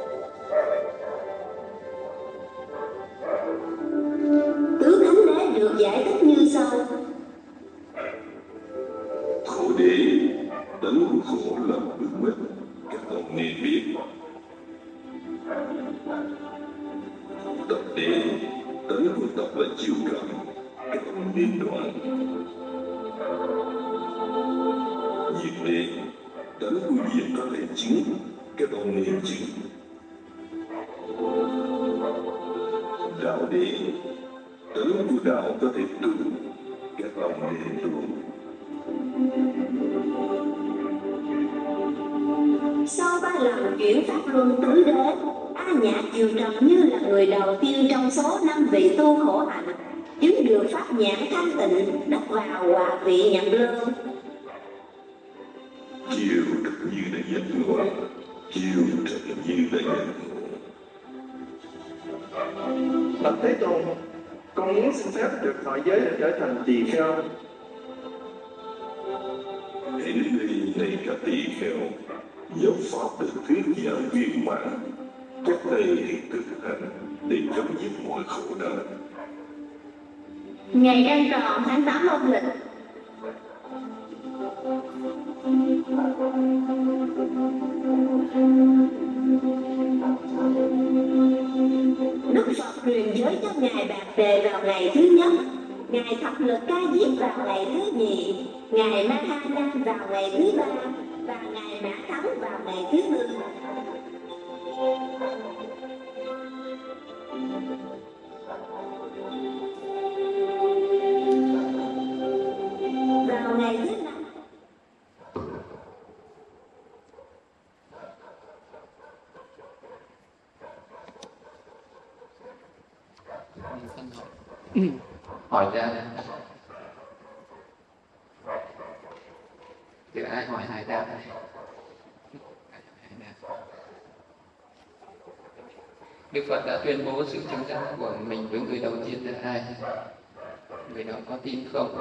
Tứ Thánh Đế được giải thích như sau. Khổ đế, tánh của khổ là bước mất, các ông nên biết. Tập đế, tánh của tập là chiêu cảm, các ông nên đoạn. Diệt đế, tánh của diệt có thể chứng, các ông nên chứng. Đạo đế, tánh của đạo có thể tu, các ông nên tu. Sau 3 lần chuyển pháp luân tứ đế, A Nhạc Kiều Trần như là người đầu tiên trong số 5 vị tu khổ hạnh chứng được pháp nhãn thanh tịnh, đắc vào hòa vị nhận lương. Chiều thật như đã giác ngộ, chiều thật như đã giác ngộ. Bạch Thế Tôn, con muốn xin phép được thọ giới để trở thành tỳ kheo. Hãy đến đây này cả tỳ kheo, giáo pháp được thuyết giảng viên mãn, các thầy hãy thực hành để chấm dứt mọi khổ đau. Ngày Đăng Tròn tháng 8 âm lịch. Đức Phật truyền giới cho Ngài Bạc Đề vào ngày thứ nhất, Ngài Thập Lực Ca Diếp vào ngày thứ nhì, Ngài Ma Ha Nan vào ngày thứ ba và Ngài Mã Thắng vào ngày thứ tư. Vào ngày thứ năm, hỏi ra từ ai hỏi Hải đáp này. Đức Phật đã tuyên bố sự chứng giác của mình với người đầu tiên là ai? Người đó có tin không?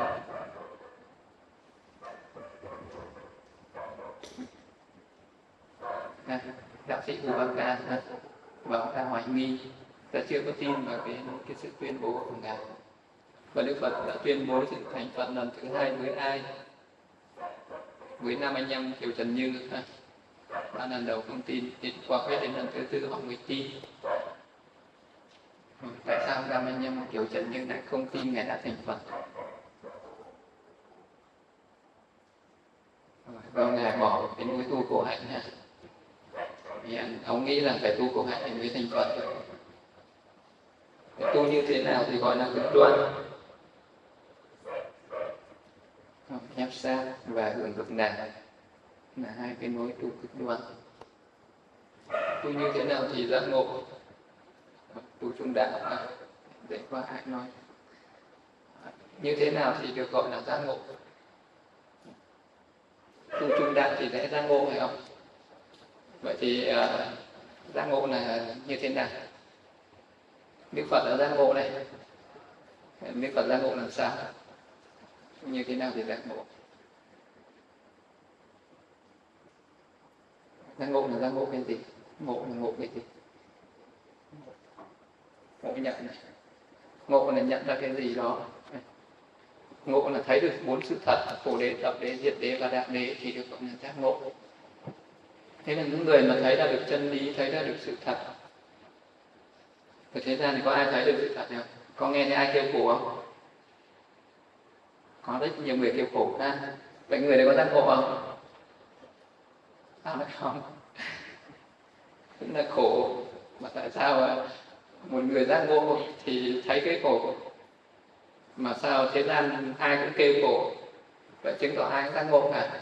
Đạo sĩ Ubaka bảo ta hoài nghi, ta chưa có tin vào cái sự tuyên bố của Ngài. Và Đức Phật đã tuyên bố sự thành Phật lần thứ hai với ai? Với 5 anh em Kiều Trần Như. Ba lần đầu không tin, đến qua hết đến lần thứ tư họ mới tin. Tại sao 5 anh em Kiều Trần Như lại không tin Ngài đã thành Phật? Và Ngài bỏ cái núi tu khổ hạnh nha. Thì ông nghĩ là phải tu khổ hạnh thì mới thành Phật được. Tu như thế nào thì gọi là cực đoan? Ép sát và hưởng cực lạc là hai cái nối tu cực đoan. Tu như thế nào thì giác ngộ? Tu trung đạo để qua ai nói. Như thế nào thì được gọi là giác ngộ? Tu trung đạo thì sẽ giác ngộ phải không? Vậy thì giác ngộ là như thế nào? Đức Phật đã giác ngộ này. Đức Phật giác ngộ làm sao? Như thế nào thì giác ngộ? Giác ngộ là giác ngộ cái gì? Ngộ là ngộ cái gì? Ngộ nhận này. Ngộ là nhận ra cái gì đó. Ngộ là thấy được 4 sự thật, khổ đế, tập đế, diệt đế và đạo đế thì được gọi là giác ngộ. Thế là những người mà thấy ra được chân lý, thấy ra được sự thật. Ở thế gian thì có ai thấy được sự thật không? Có nghe thấy ai kêu khổ không? Có rất nhiều người kêu khổ ra. Vậy người đấy có giác ngộ không? Sao lại không? Cũng là khổ. Mà tại sao một người giác ngộ thì thấy cái khổ? Mà sao thế gian ai cũng kêu khổ? Vậy chứng tỏ ai cũng giác ngộ cả.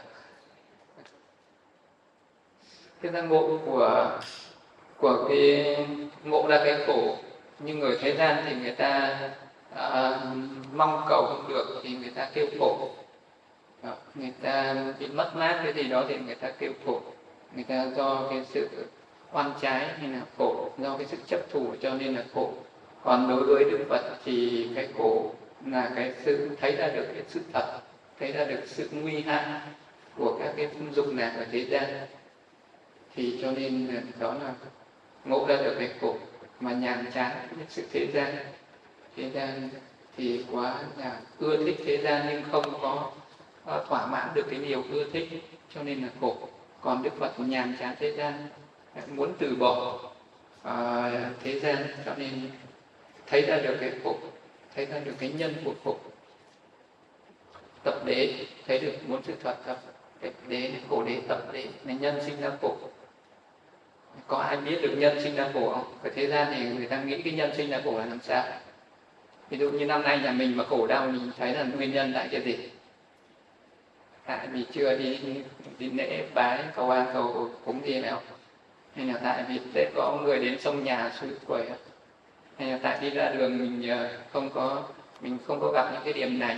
Cái giác ngộ của cái ngộ ra cái khổ, nhưng người thế gian thì người ta mong cầu không được thì người ta kêu khổ. Người ta bị mất mát cái gì đó thì người ta kêu khổ. Người ta do cái sự oan trái hay là khổ, do cái sự chấp thủ cho nên là khổ. Còn đối với Đức Phật thì cái khổ là cái sự thấy ra được cái sự thật, thấy ra được sự nguy hại của các cái dục lạc ở thế gian. Thì cho nên đó là ngộ ra được cái khổ mà nhàm chán những sự thế gian thì quá là ưa thích thế gian nhưng không có thỏa mãn được cái điều ưa thích, cho nên là khổ. Còn Đức Phật nhàm chán thế gian, muốn từ bỏ thế gian, cho nên thấy ra được cái khổ, thấy ra được cái nhân của khổ. Tập đế thấy được muốn sự thật, tập đế, khổ đế, tập đế là nhân sinh ra khổ. Có ai biết được nhân sinh ra khổ không? Ở thế gian thì người ta nghĩ cái nhân sinh ra khổ là làm sao? Ví dụ như năm nay nhà mình mà khổ đau, mình thấy là nguyên nhân tại cái gì? Tại vì chưa đi lễ bái cầu an cầu cúng gì nào, hay là tại vì Tết có người đến sông nhà suy quẩy, hay là tại đi ra đường mình không có gặp những cái điểm này.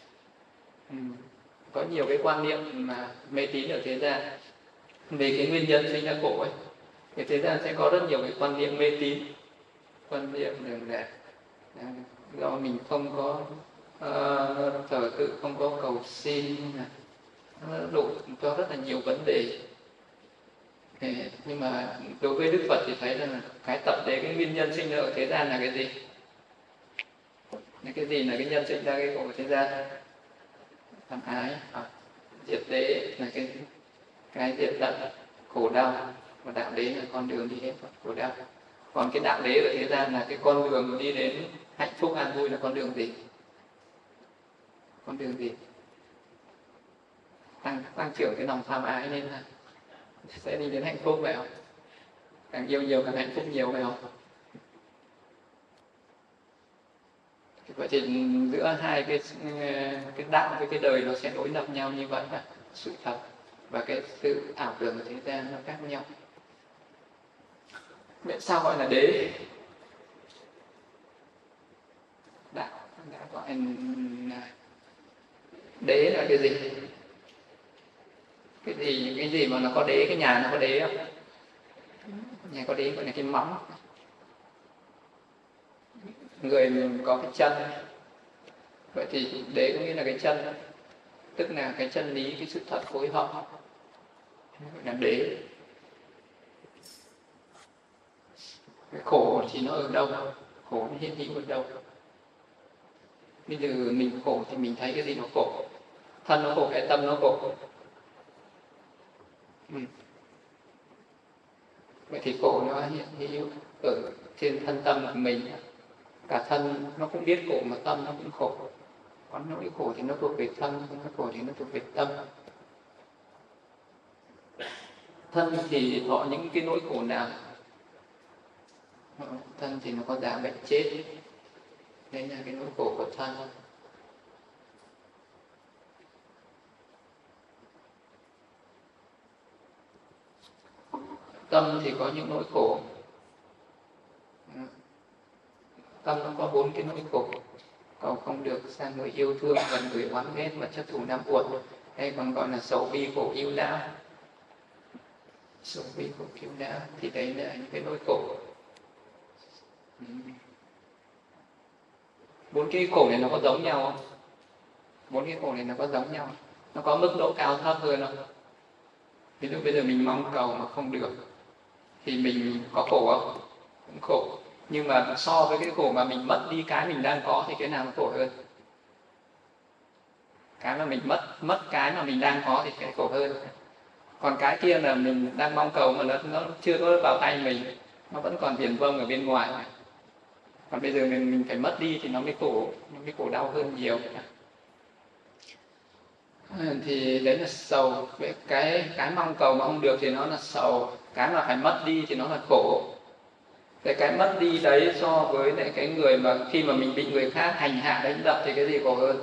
Có nhiều cái quan niệm mà mê tín ở thế gian về cái nguyên nhân sinh ra khổ ấy. Thì thế gian sẽ có rất nhiều cái quan niệm mê tín, quan niệm rằng là do mình không có thờ tự, không có cầu xin, nó đổ cho rất là nhiều vấn đề. Nhưng mà đối với Đức Phật thì thấy rằng là cái tập đế, cái nguyên nhân sinh ra ở thế gian là cái gì? Là cái gì là cái nhân sinh ra cái khổ ở thế gian? Tham ái. Diệt đế là cái diệt tận khổ đau, và đạo đế là con đường đi đến khổ đau. Còn cái đạo đế ở thế gian là cái con đường đi đến hạnh phúc an vui, là con đường gì? Con đường gì? Tăng trưởng cái lòng tham ái nên là sẽ đi đến hạnh phúc, phải không? Càng yêu nhiều càng hạnh phúc nhiều, phải không? Vậy thì giữa hai cái đạo với cái đời nó sẽ đối lập nhau như vậy, và sự thật và cái sự ảo tưởng ở thế gian nó khác nhau. Vậy sao gọi là đế? Đạo đã gọi là đế là cái gì? Cái gì mà nó có đế? Cái nhà nó có đế không? Nhà có đế gọi là cái móng. Người mình có cái chân. Vậy thì đế có nghĩa là cái chân, tức là cái chân lý, cái sự thật phối hợp, gọi là đế. Cái khổ thì nó ở đâu? Khổ nó hiện hữu ở đâu? Bây giờ mình khổ thì mình thấy cái gì nó khổ? Thân nó khổ, cái tâm nó khổ. Vậy thì khổ nó hiện hữu ở trên thân tâm của mình. Cả thân nó cũng biết khổ mà tâm nó cũng khổ. Có nỗi khổ thì nó thuộc về thân, nỗi khổ thì nó thuộc về tâm. Thân thì thọ những cái nỗi khổ nào? Thân thì nó có già bệnh chết, đấy là cái nỗi khổ của thân. Tâm thì có những nỗi khổ. Tâm nó có 4 cái nỗi khổ: cầu không được, sang người yêu thương, gần người oán ghét, và chấp thủ năm uẩn, hay còn gọi là sầu bi khổ ưu não. Sầu bi khổ ưu não thì đấy là những cái nỗi khổ. 4 cái khổ này nó có giống nhau không? 4 cái khổ này nó có giống nhau, nó có mức độ cao thấp hơn không? Ví dụ bây giờ mình mong cầu mà không được thì mình có khổ không? Cũng khổ. Nhưng mà so với cái khổ mà mình mất đi cái mình đang có thì cái nào nó khổ hơn? Cái mà mình mất cái mà mình đang có thì cái khổ hơn. Còn cái kia là mình đang mong cầu mà nó chưa có vào tay mình, nó vẫn còn viển vông ở bên ngoài. Còn bây giờ mình phải mất đi thì nó mới khổ đau hơn nhiều. Thì đấy là sầu. Cái mong cầu mà không được thì nó là sầu. Cái mà phải mất đi thì nó là khổ. Cái mất đi đấy so với lại cái người mà khi mà mình bị người khác hành hạ đánh đập thì cái gì khổ hơn?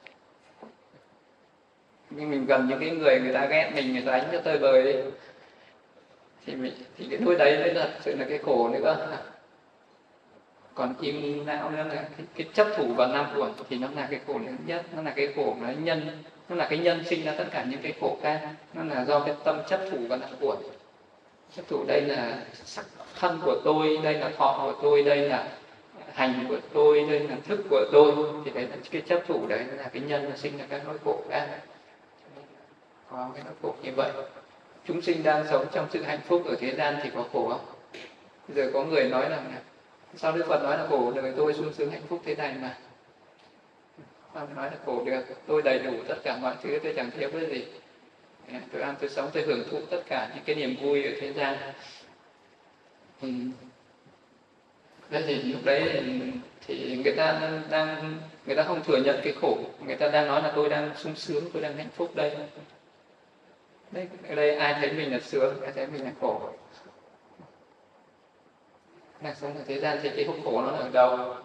Nhưng mình gần những cái người ta ghét mình, người ta đánh cho tơi bời đi, thì cái đôi đấy mới thật sự là cái khổ nữa. Còn im não nữa là cái chấp thủ vào năm uẩn thì nó là cái khổ lớn nhất, nó là cái khổ nó là cái nhân sinh ra tất cả những cái khổ khác. Nó là do cái tâm chấp thủ vào năm uẩn. Chấp thủ đây là sắc thân của tôi, đây là thọ của tôi, đây là hành của tôi, đây là thức của tôi, thì đấy là cái chấp thủ đấy là cái nhân nó sinh ra các nỗi khổ khác. Có cái nỗi khổ như vậy. Chúng sinh đang sống trong sự hạnh phúc ở thế gian thì có khổ không? Bây giờ có người nói rằng sao Đức Phật nói là khổ đời tôi sung sướng hạnh phúc thế này mà. Không nói là khổ được. Tôi đầy đủ tất cả mọi thứ, tôi chẳng thiếu cái gì. Tôi ăn, tôi sống, tôi hưởng thụ tất cả những cái niềm vui ở thế gian. Thế thì lúc đấy thì người ta không thừa nhận cái khổ, người ta đang nói là tôi đang sung sướng, tôi đang hạnh phúc đây. Đấy, ở đây ai thấy mình là sướng, ai thấy mình là khổ. Đang sống ở thế gian thì cái khổ nó ở đâu?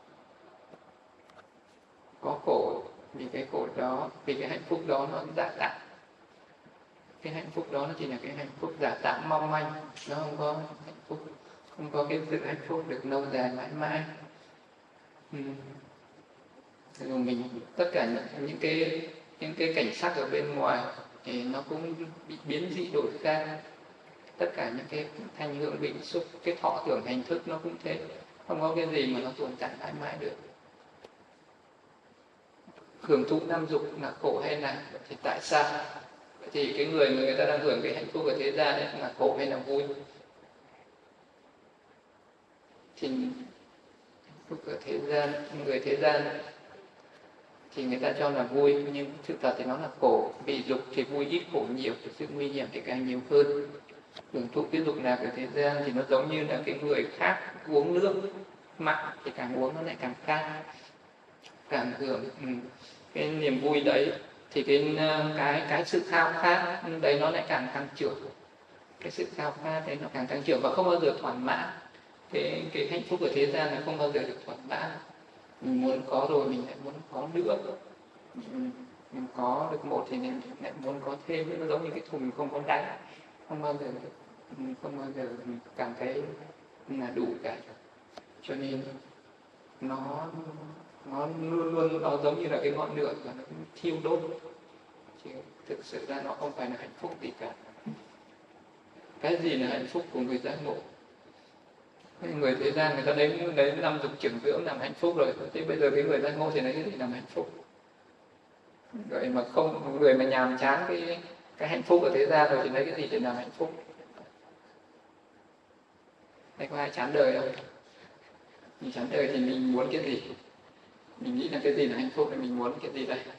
Có khổ vì cái khổ đó, vì cái hạnh phúc đó nó giả tạm. Cái hạnh phúc đó nó chỉ là cái hạnh phúc giả tạm mong manh, nó không có hạnh phúc, không có cái sự hạnh phúc được lâu dài mãi mãi. Rồi mình tất cả những cái cảnh sắc ở bên ngoài thì nó cũng bị biến dị đổi khác. Tất cả những cái thanh hương vị xúc, cái thọ tưởng hành thức nó cũng thế, không có cái gì mà nó tồn tại mãi mãi được. Hưởng thụ năm dục là khổ hay là thì tại sao? Thì cái người ta đang hưởng cái hạnh phúc ở thế gian ấy là khổ hay là vui? Thì hạnh phúc ở thế gian, người thế gian thì người ta cho là vui, nhưng thực thật thì nó là khổ. Vì dục thì vui ít khổ nhiều, sự nguy hiểm thì càng nhiều hơn. Hưởng thụ cái dục lạc ở thế gian thì nó giống như là cái người khác uống nước mặn thì càng uống nó lại càng khát, càng hưởng cái niềm vui đấy thì cái sự khao khát đấy nó lại càng tăng trưởng. Cái sự khao khát đấy nó càng tăng trưởng và không bao giờ thỏa mãn. Cái hạnh phúc ở thế gian nó không bao giờ được thỏa mãn. Mình muốn có rồi mình lại muốn có nữa. Mình có được một thì mình lại muốn có thêm nữa, nó giống như cái thùng không có đáy, không bao giờ cảm thấy là đủ cả. Cho nên nó luôn luôn nó giống như là cái ngọn lửa và nó thiêu đốt, chứ thực sự ra nó không phải là hạnh phúc gì cả. Cái gì là hạnh phúc của người giác ngộ? Người thế gian người ta lấy năm dục trưởng dưỡng làm hạnh phúc rồi, thế bây giờ cái người giác ngộ thì lấy cái gì làm hạnh phúc? Người mà nhàm chán cái hạnh phúc ở thế gian rồi thì lấy cái gì để làm hạnh phúc? Đây có ai chán đời không? Mình chán đời thì mình muốn cái gì? Mình nghĩ là cái gì là hạnh phúc thì mình muốn cái gì đây?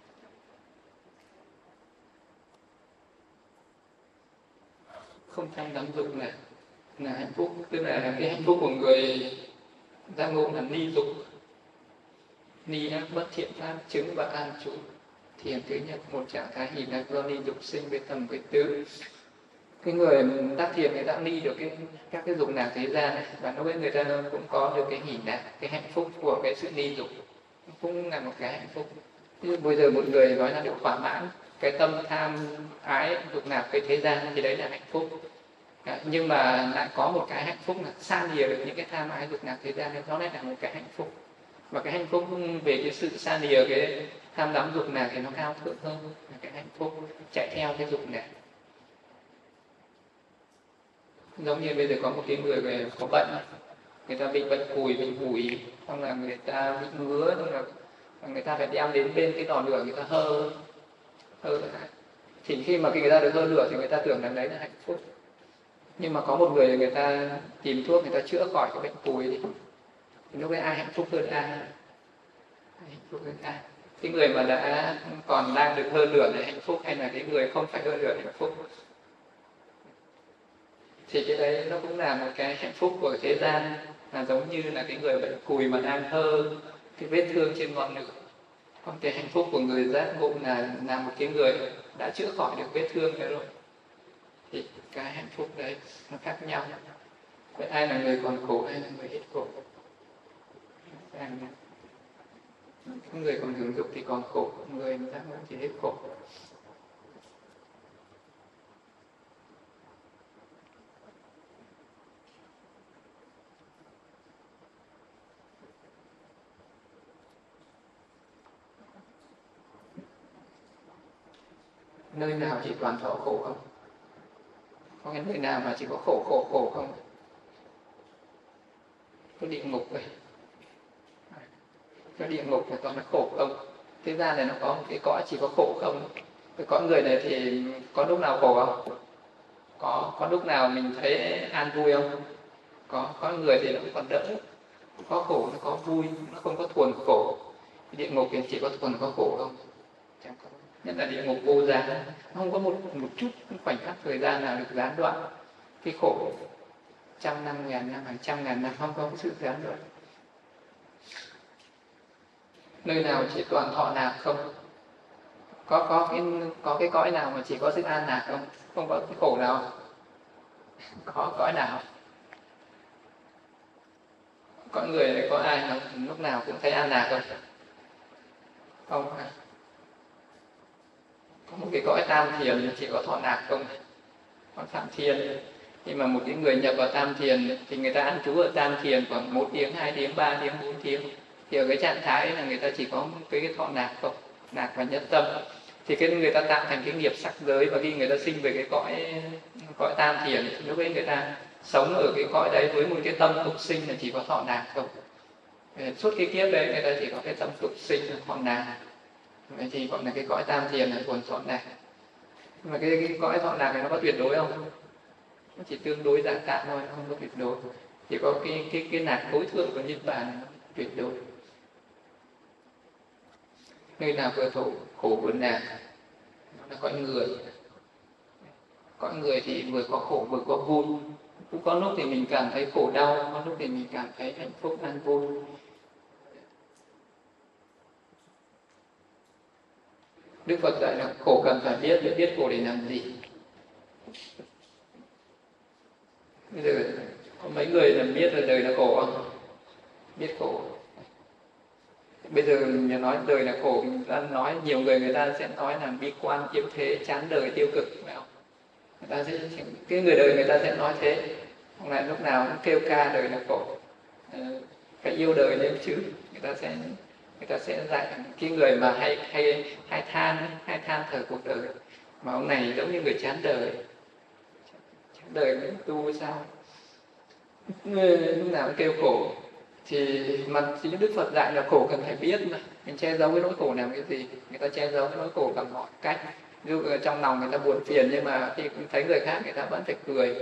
Không tham đắm dục là hạnh phúc, tức là cái hạnh phúc của người giác ngộ là ni dục. Ni ác bất thiện pháp chứng và an trụ. Thiền thứ nhất, một trạng thái hỷ lạc do ni dục sinh với tầm với tứ. Cái người đắc thiền người ta ni được các cái dục lạc thế gian này, và lúc ấy người ta cũng có được cái hỷ lạc, cái hạnh phúc của cái sự ni dục, cũng là một cái hạnh phúc. Ví dụ bây giờ một người nói là được thỏa mãn cái tâm tham ái dục lạc cái thế gian thì đấy là hạnh phúc. Nhưng mà lại có một cái hạnh phúc là xa lìa được những cái tham ái dục lạc thế gian, nó lại là một cái hạnh phúc. Và cái hạnh phúc về cái sự xa lìa cái tham đắm dục lạc thì nó cao thượng hơn là cái hạnh phúc chạy theo cái dục lạc. Giống như bây giờ có một cái người có bệnh, người ta bị bệnh cùi, bệnh hủi, xong là người ta bị ngứa, xong là người ta phải đem đến bên cái lò lửa người ta hơ lại. Thì khi mà người ta được hơ lửa thì người ta tưởng rằng đấy là hạnh phúc. Nhưng mà có một người ta tìm thuốc, người ta chữa khỏi cái bệnh cùi thì lúc đấy ai hạnh phúc hơn ai? Hạnh phúc hơn ai? Cái người mà đã còn đang được hơ lửa là hạnh phúc hay là cái người không phải hơ lửa là hạnh phúc? Thì cái đấy nó cũng là một cái hạnh phúc của thế gian, là giống như là cái người bệnh cùi mà đang hơ cái vết thương trên ngọn lửa. Còn cái hạnh phúc của người giác ngộ là một cái người đã chữa khỏi được vết thương đấy rồi. Thì cái hạnh phúc đấy nó khác nhau. Vậy ai là người còn khổ, ai là người hết khổ? Người còn hưởng dục thì còn khổ, người giác ngộ thì hết khổ. Nơi nào chỉ toàn thọ khổ không? Có cái nơi nào mà chỉ có khổ không? Có địa ngục vậy. Có địa ngục thì có nó khổ không? Thế gian này nó có một cái cõi chỉ có khổ không? Cái cõi người này thì có lúc nào khổ không? Có lúc nào mình thấy an vui không? Có người thì nó còn đỡ. Có khổ, nó có vui, nó không có thuần khổ. Địa ngục thì chỉ có thuần có khổ không? Chẳng có. Nhất là địa ngục vô gián, không có một chút khoảnh khắc thời gian nào được gián đoạn. Cái khổ trăm năm, ngàn năm, hàng trăm ngàn năm không có sự gián đoạn. Nơi nào chỉ toàn thọ nạp không? Có cái cõi nào mà chỉ có sự an lạc không? Không có cái khổ nào. Có cõi nào? Có người này có ai mà lúc nào cũng thấy an lạc không? Không. Có một cái cõi tam thiền chỉ có thọ nạp không? Có tam thiền. Khi mà một cái người nhập vào tam thiền thì người ta ăn trú ở tam thiền khoảng 1 tiếng, 2 tiếng, 3 tiếng, 4 tiếng. Thì ở cái trạng thái ấy là người ta chỉ có cái thọ nạp không? Nạp và nhất tâm. Thì cái người ta tạo thành cái nghiệp sắc giới, và khi người ta sinh về cái cõi tam thiền thì lúc ấy người ta sống ở cái cõi đấy với một cái tâm tục sinh là chỉ có thọ nạp không. Suốt cái kiếp đấy người ta chỉ có cái tâm tục sinh là thọ nạp. Vậy thì gọi là cái cõi tam thiền là thuần thọ nạp. Nhưng mà cái cõi thọ nạp này nó có tuyệt đối không? Nó chỉ tương đối giãn tạm thôi, nó không có tuyệt đối. Chỉ có cái nạp tối thượng của Niết Bàn nó tuyệt đối. Nơi nào vừa khổ vừa nạp, nó là cõi người. Cõi người thì vừa có khổ vừa có vui. Cũng có lúc thì mình cảm thấy khổ đau, có lúc thì mình cảm thấy hạnh phúc an vui. Đức Phật dạy là khổ cần phải biết khổ để làm gì. Bây giờ có mấy người là biết là đời là khổ không? Biết khổ. Bây giờ mình nói đời là khổ, mình ta nói nhiều người ta sẽ nói là bi quan, yếu thế, chán đời, tiêu cực, phải không? Cái người đời người ta sẽ nói thế, không lại lúc nào cũng kêu ca đời là khổ, phải yêu đời lên chứ. Người ta sẽ dạy cái người mà hay than thở cuộc đời, mà ông này giống như người chán đời mới tu sao? Lúc nào cũng kêu khổ. Thì mà chính Đức Phật dạy là khổ cần phải biết mà. Mình che giấu cái nỗi khổ làm cái gì? Người ta che giấu cái nỗi khổ bằng mọi cách. Ví dụ trong lòng người ta buồn phiền, nhưng mà khi thấy người khác người ta vẫn phải cười.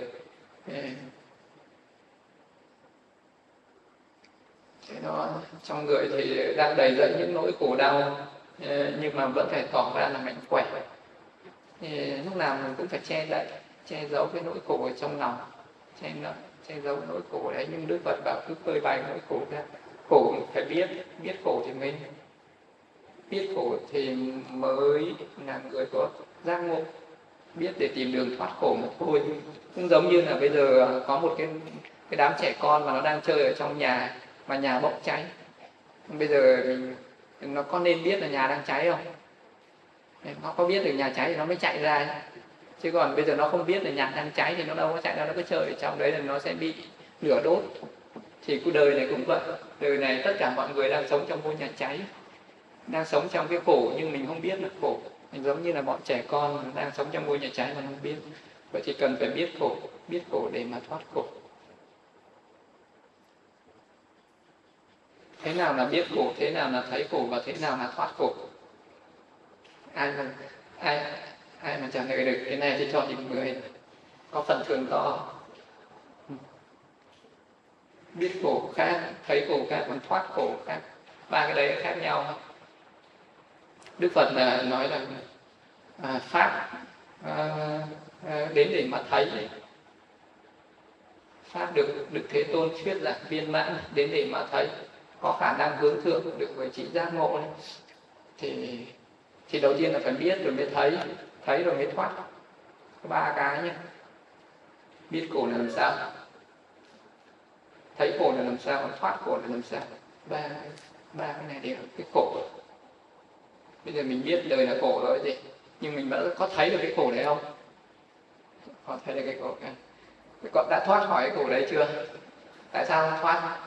Thế đó, trong người thì đang đầy dẫy những nỗi khổ đau, nhưng mà vẫn phải tỏ ra là mạnh khỏe. Lúc nào mình cũng phải che giấu cái nỗi khổ ở trong lòng, che giấu cái nỗi khổ đấy. Nhưng Đức Phật bảo cứ phơi bày nỗi khổ ra. Khổ phải biết khổ thì mình biết khổ thì mới là người có giác ngộ, biết để tìm đường thoát khổ mà thôi. Cũng giống như là bây giờ có một cái đám trẻ con mà nó đang chơi ở trong nhà mà nhà bốc cháy. Bây giờ nó có nên biết là nhà đang cháy không? Nó có biết được nhà cháy thì nó mới chạy ra. Chứ còn bây giờ nó không biết là nhà đang cháy thì nó đâu có chạy ra, nó cứ chơi ở trong đấy là nó sẽ bị lửa đốt. Thì cuộc đời này cũng vậy. Đời này tất cả mọi người đang sống trong ngôi nhà cháy, đang sống trong cái khổ nhưng mình không biết là khổ. Mình giống như là bọn trẻ con đang sống trong ngôi nhà cháy mà không biết. Vậy thì cần phải biết khổ để mà thoát khổ. Thế nào là biết khổ, thế nào là thấy khổ, và thế nào là thoát khổ? Ai mà trả lời được cái này thì cho những người có phần thưởng to. Biết khổ khác, thấy khổ khác, còn thoát khổ khác. Ba cái đấy khác nhau. Đức Phật là nói là pháp đến để mà thấy. Pháp được Đức Thế Tôn thuyết giảng viên mãn đến để mà thấy, có khả năng hướng thượng được với trí giác ngộ này. Thì đầu tiên là phải biết rồi mới thấy rồi mới thoát. Có ba cái nhé. Biết khổ là làm sao, thấy khổ là làm sao, còn thoát khổ là làm sao. Ba cái này đều cái khổ. Bây giờ mình biết đời là khổ rồi gì, nhưng mình vẫn có thấy được cái khổ đấy không? Có thấy được cái khổ này. Con đã thoát khỏi cái khổ đấy chưa? Tại sao không thoát?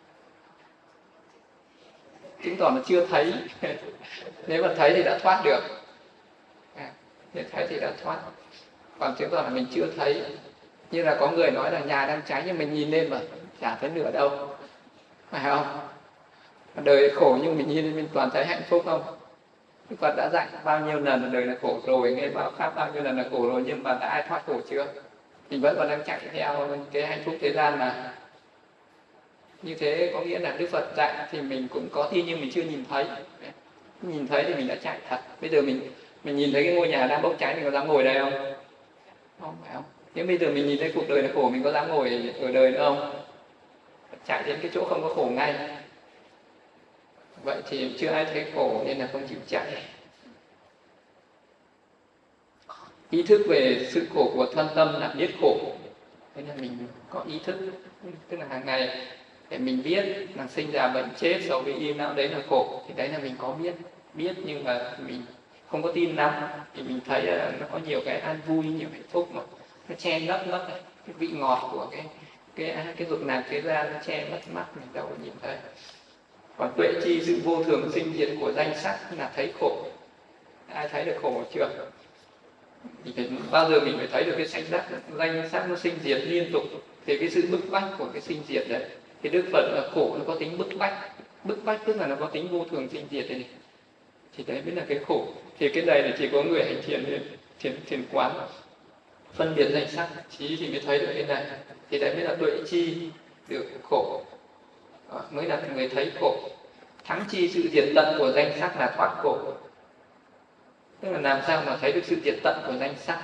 Chứng tỏ là chưa thấy. Nếu mà thấy thì đã thoát được. Nếu thấy thì đã thoát. Còn chứng tỏ là mình chưa thấy. Như là có người nói là nhà đang cháy nhưng mình nhìn lên mà chả thấy lửa đâu, phải không? Đời khổ nhưng mình nhìn lên mình toàn thấy hạnh phúc không? Đức Phật đã dạy bao nhiêu lần là đời là khổ rồi, nghe pháp bao nhiêu lần là khổ rồi, nhưng mà đã ai thoát khổ chưa? Mình vẫn còn đang chạy theo cái hạnh phúc thế gian mà. Như thế có nghĩa là Đức Phật dạy thì mình cũng có tin nhưng mình chưa nhìn thấy. Nhìn thấy thì mình đã chạy thật. Bây giờ mình nhìn thấy cái ngôi nhà đang bốc cháy, mình có dám ngồi đây không? Không phải không? Nếu bây giờ mình nhìn thấy cuộc đời nó khổ, mình có dám ngồi ở đời nữa không? Chạy đến cái chỗ không có khổ ngay. Vậy thì chưa ai thấy khổ nên là không chịu chạy. Ý thức về sự khổ của thân tâm là biết khổ. Thế là mình có ý thức, tức là hàng ngày để mình biết là sinh ra bệnh chết rồi bị im não đấy là khổ, thì đấy là mình có biết nhưng mà mình không có tin lắm, thì mình thấy nó có nhiều cái an vui, nhiều hạnh phúc mà nó che lấp mất cái vị ngọt của cái ruột nạc thế ra, nó che mất mắt mình đâu có nhìn thấy. Còn tuệ chi sự vô thường sinh diệt của danh sắc là thấy khổ. Ai thấy được khổ chưa? Thì bao giờ mình phải thấy được cái danh sắc nó sinh diệt liên tục, thì cái sự bức bách của cái sinh diệt đấy, thì Đức Phật là khổ nó có tính bức bách tức là nó có tính vô thường sinh diệt đấy, thì đấy mới là cái khổ. Thì cái này thì chỉ có người hành thiền quán phân biệt danh sắc trí thì mới thấy được cái này, thì đấy mới là tuệ chi được khổ. Đó, mới là người thấy khổ. Thắng chi sự diệt tận của danh sắc là thoát khổ. Tức là làm sao mà thấy được sự diệt tận của danh sắc.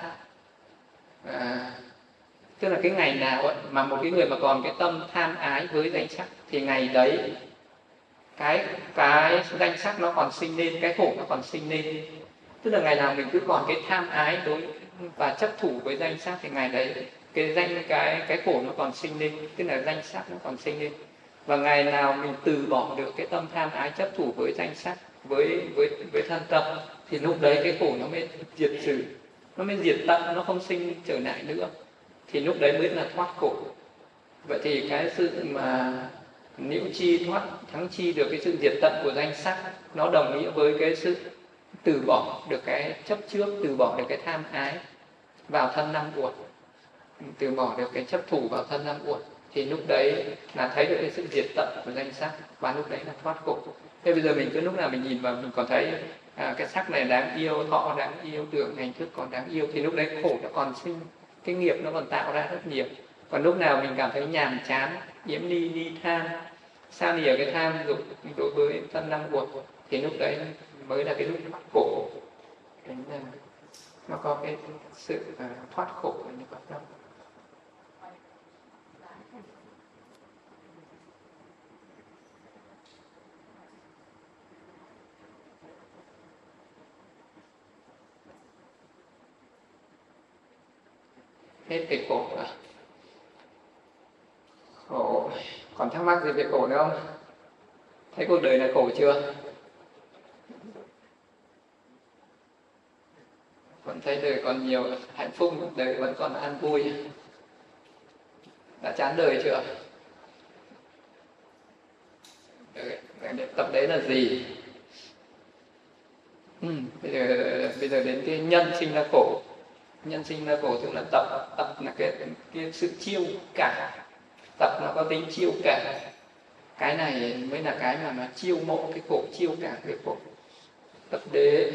Tức là cái ngày nào ấy, mà một cái người mà còn cái tâm tham ái với danh sắc, thì ngày đấy cái danh sắc nó còn sinh lên, cái khổ nó còn sinh lên. Tức là ngày nào mình cứ còn cái tham ái đối và chấp thủ với danh sắc, thì ngày đấy cái khổ nó còn sinh lên, tức là danh sắc nó còn sinh lên. Và ngày nào mình từ bỏ được cái tâm tham ái chấp thủ với danh sắc, với thân tâm, thì lúc đấy cái khổ nó mới diệt trừ, nó mới diệt tận, nó không sinh trở lại nữa, thì lúc đấy mới là thoát khổ. Vậy thì cái sự mà nhiễu chi thoát thắng chi được cái sự diệt tận của danh sắc, nó đồng nghĩa với cái sự từ bỏ được cái chấp trước, từ bỏ được cái tham ái vào thân năm uẩn, từ bỏ được cái chấp thủ vào thân năm uẩn, thì lúc đấy là thấy được cái sự diệt tận của danh sắc, và lúc đấy là thoát khổ. Thế bây giờ mình cứ lúc nào mình nhìn vào mình còn thấy cái sắc này đáng yêu, thọ đáng yêu, tưởng hành thức còn đáng yêu, thì lúc đấy khổ nó còn sinh, cái nghiệp nó còn tạo ra rất nhiều. Còn lúc nào mình cảm thấy nhàm chán, yếm ni tham, sa nìa cái tham dục đối với thân năm uẩn, thì lúc đấy mới là cái lúc thoát khổ. Đấy là nó có cái sự thoát khổ như vậy đâu. Hết về khổ rồi. Khổ. Còn thắc mắc gì về khổ nữa không? Thấy cuộc đời là khổ chưa? Vẫn thấy đời còn nhiều hạnh phúc, đời vẫn còn an vui. Đã chán đời chưa? Tập đấy là gì? Bây giờ đến cái nhân sinh ra khổ. Nhân sinh ra khổ tức là tập là cái sự chiêu cả. Tập nó có tính chiêu cả. Cái này mới là cái mà nó chiêu mộ cái khổ, chiêu cả cái khổ. Tập đế.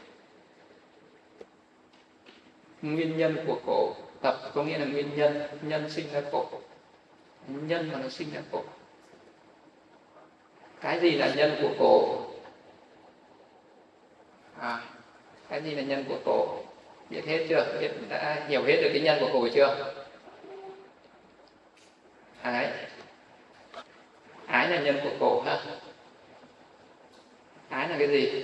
Nguyên nhân của khổ. Tập có nghĩa là nguyên nhân sinh ra khổ. Nhân mà nó sinh ra khổ. Cái gì là nhân của khổ? Cái gì là nhân của khổ? Biết hết chưa? Đã hiểu hết được cái nhân của khổ chưa? Ái là nhân của khổ ha. Ái là cái gì?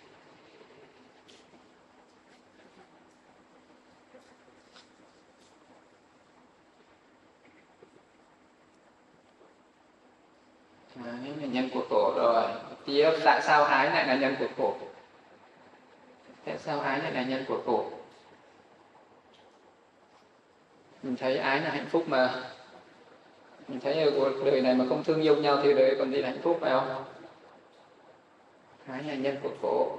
Ái là nhân của khổ rồi. Tiếp, tại sao ái lại là nhân của khổ? Tại sao ái lại là nhân của khổ? Mình thấy ái là hạnh phúc mà. Mình thấy ở cuộc đời này mà không thương yêu nhau thì đời còn gì là hạnh phúc, phải không? Ái là nhân của khổ.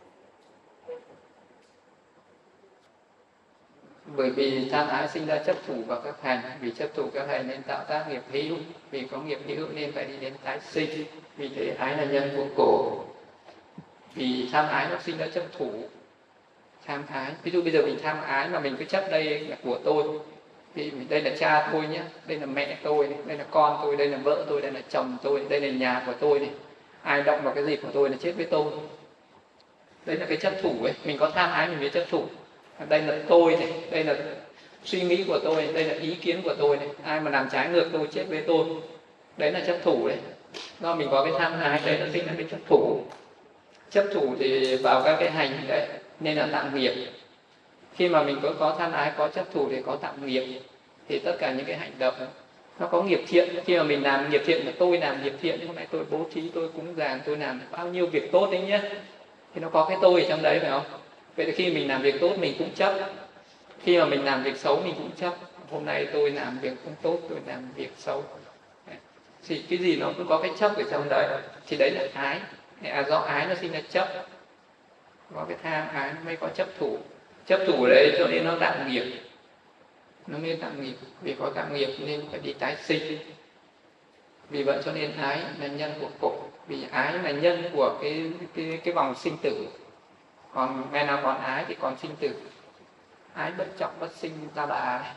Bởi vì tham ái sinh ra chấp thủ vào các hành, vì chấp thủ các hành nên tạo tác nghiệp hữu, vì có nghiệp hữu nên phải đi đến tái sinh, vì thế ái là nhân của khổ. Vì tham ái nó sinh ra chấp thủ, tham ái. Ví dụ bây giờ mình tham ái mà mình cứ chấp đây là của tôi, Vì đây là cha tôi nhé, đây là mẹ tôi, đây là con tôi, đây là vợ tôi, đây là chồng tôi, đây là nhà của tôi này. Ai động vào cái gì của tôi là chết với tôi. Đây là cái chấp thủ ấy, mình có tham ái mình mới chấp thủ. Đây là tôi này, đây là suy nghĩ của tôi, đây là ý kiến của tôi này. Ai mà làm trái ngược tôi chết với tôi. Đấy là chấp thủ đấy. Do mình có cái tham ái đấy nó sinh ra cái chấp thủ. Chấp thủ thì vào các cái hành đấy nên là tạo nghiệp. Khi mà mình có tham ái, có chấp thủ thì có tạo nghiệp. Thì tất cả những cái hành động nó có nghiệp thiện. Khi mà mình làm nghiệp thiện, mà tôi làm nghiệp thiện, hôm nay tôi bố thí, tôi cúng dường, tôi làm bao nhiêu việc tốt đấy nhé, thì nó có cái tôi ở trong đấy, phải không? Vậy thì khi mình làm việc tốt mình cũng chấp. Khi mà mình làm việc xấu mình cũng chấp. Hôm nay tôi làm việc không tốt, tôi làm việc xấu. Thì cái gì nó cũng có cái chấp ở trong đấy. Thì đấy là ái. Do ái nó sinh ra chấp. Có cái tham ái nó mới có chấp thủ. Chấp thủ ở đấy cho nên nó tạo nghiệp. Nó nên tạo nghiệp. Vì có tạo nghiệp nên phải đi tái sinh. Vì vậy cho nên ái là nhân của khổ. Vì ái là nhân của cái vòng sinh tử. Còn ngày nào còn ái thì còn sinh tử. Ái bất trọng bất sinh ta bà.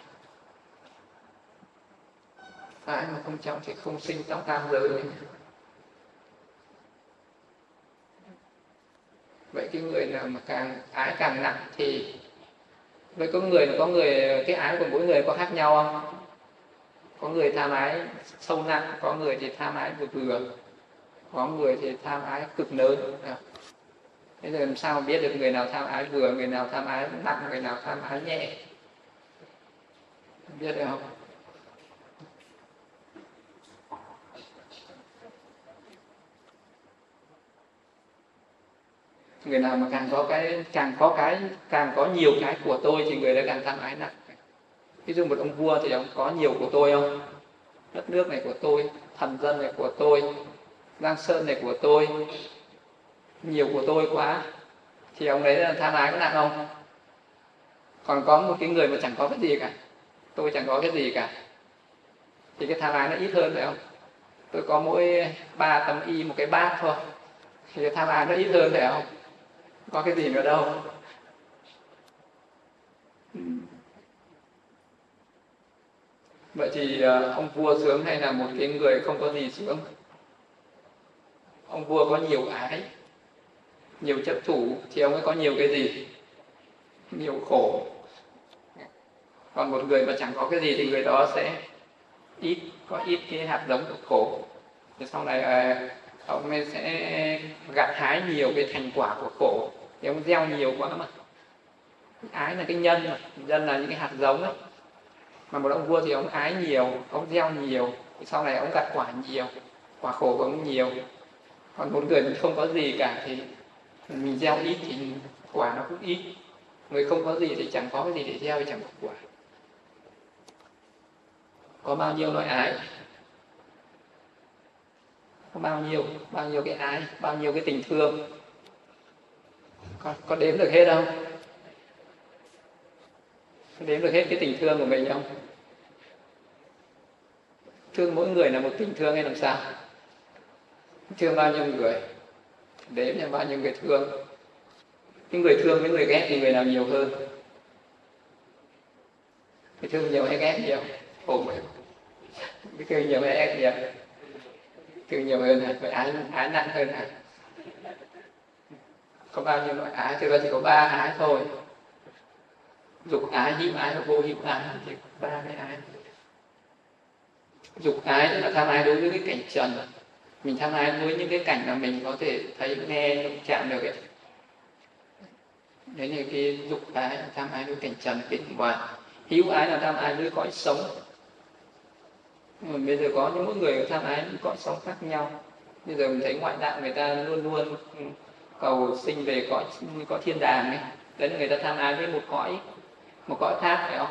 Ái mà không trọng thì không sinh trong tam giới. Vậy cái người nào mà ái càng nặng thì vậy có người cái ái của mỗi người có khác nhau không? Có người tham ái sâu nặng, có người thì tham ái vừa vừa, có người thì tham ái cực lớn. Thế giờ làm sao biết được người nào tham ái vừa, người nào tham ái nặng, người nào tham ái nhẹ? Biết được không? Người nào mà càng có nhiều cái của tôi thì người đó càng tham ái nặng. Ví dụ một ông vua thì ông có nhiều của tôi không? Đất nước này của tôi, thần dân này của tôi, Giang Sơn này của tôi, nhiều của tôi quá, thì ông đấy là tham ái có nặng không? Còn có một cái người mà chẳng có cái gì cả, tôi chẳng có cái gì cả, thì cái tham ái nó ít hơn phải không? Tôi có mỗi 3 tấm y, một cái bát thôi, thì cái tham ái nó ít hơn phải không? Có cái gì nữa đâu. Vậy thì ông vua sướng hay là một cái người không có gì sướng? Ông vua có nhiều ái, nhiều chấp thủ thì ông ấy có nhiều cái gì? Nhiều khổ. Còn một người mà chẳng có cái gì thì người đó sẽ có ít cái hạt giống của khổ. Thì sau này ông ấy sẽ gặt hái nhiều cái thành quả của khổ. Thì ông gieo nhiều quá mà. Ái là cái nhân mà, nhân là những cái hạt giống ấy. Mà một ông vua thì ông ái nhiều, ông gieo nhiều, thì sau này ông gặt quả nhiều, quả khổ của ông nhiều. Còn một người mình không có gì cả thì mình gieo ít thì quả nó cũng ít. Người không có gì thì chẳng có cái gì để gieo, chẳng có quả. Có bao nhiêu loại ái? Có bao nhiêu cái ái, bao nhiêu cái tình thương? Có đếm được hết không? Có đếm được hết cái tình thương của mình không? Thương mỗi người là một tình thương hay làm sao? Thương bao nhiêu người? Đếm là bao nhiêu người thương? Cái người thương với người ghét thì người nào nhiều hơn? Cái thương nhiều hay ghét nhiều? Khổ vậy. Cái thương nhiều hay ghét nhiều? Thương nhiều hơn hả? Vậy ái nặng hơn hả? Có bao nhiêu loại ái? Thực ra chỉ có 3 ái thôi. Dục ái, hữu ái và vô hữu ái. Chỉ có 3 cái ái. Dục ái tức là tham ái đối với cái cảnh trần. Mình tham ái với những cái cảnh mà mình có thể thấy, nghe, chạm được ấy. Đấy là cái dục ái là tham ái với cảnh trần, cái ngoài. Hữu ái là tham ái với cõi sống. Nhưng mà bây giờ có những mỗi người tham ái với cõi sống khác nhau. Bây giờ mình thấy ngoại đạo người ta luôn luôn cầu sinh về cõi thiên đàng ấy. Đấy là người ta tham ái với một cõi khác, phải không?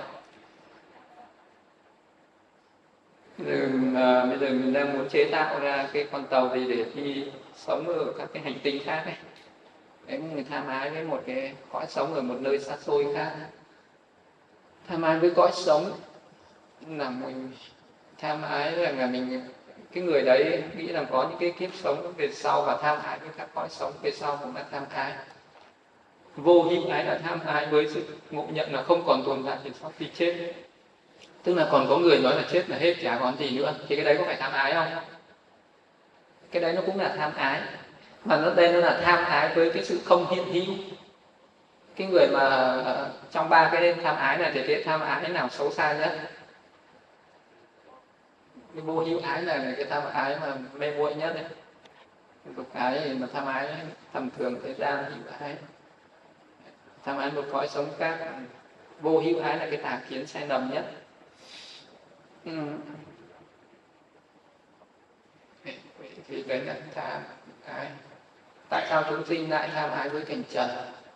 Bây giờ mình đang muốn chế tạo ra cái con tàu gì để đi sống ở các cái hành tinh khác ấy. Đấy, người tham ái với một cái cõi sống ở một nơi xa xôi khác. Tham ái với cõi sống là mình tham ái là mình, cái người đấy nghĩ rằng có những cái kiếp sống về sau và tham ái với các cõi sống về sau cũng là tham ái. Vô hữu ái là tham ái với sự ngộ nhận là không còn tồn tại thì sau khi chết. Tức là còn có người nói là chết là hết, chả còn gì nữa, thì cái đấy có phải tham ái không? Cái đấy nó cũng là tham ái, mà đây nó là tham ái với cái sự không hiện hữu. Cái người mà trong ba cái tham ái này thì cái tham ái nào xấu xa nhất? Cái vô hữu ái này là cái tham ái mà mê muội nhất đấy. Dục ái thì mà tham ái tầm thường thế gian hữu ái, tham ái một cõi sống khác. Vô hữu ái là cái tà kiến sai lầm nhất. Thì đấy là tham ái. Tại sao chúng sinh lại tham ái với cảnh trần?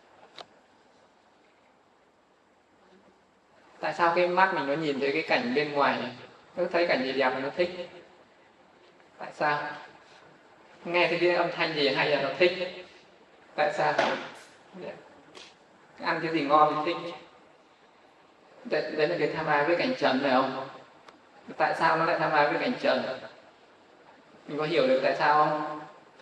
Tại sao cái mắt mình nó nhìn thấy cái cảnh bên ngoài này, nó thấy cảnh gì đẹp mà nó thích? Tại sao? Nghe thấy cái âm thanh gì hay là nó thích? Tại sao? Ăn cái gì ngon thì thích. Đấy là cái tham ái với cảnh trần phải không? Tại sao nó lại tham ái với cảnh trần? Mình có hiểu được tại sao không?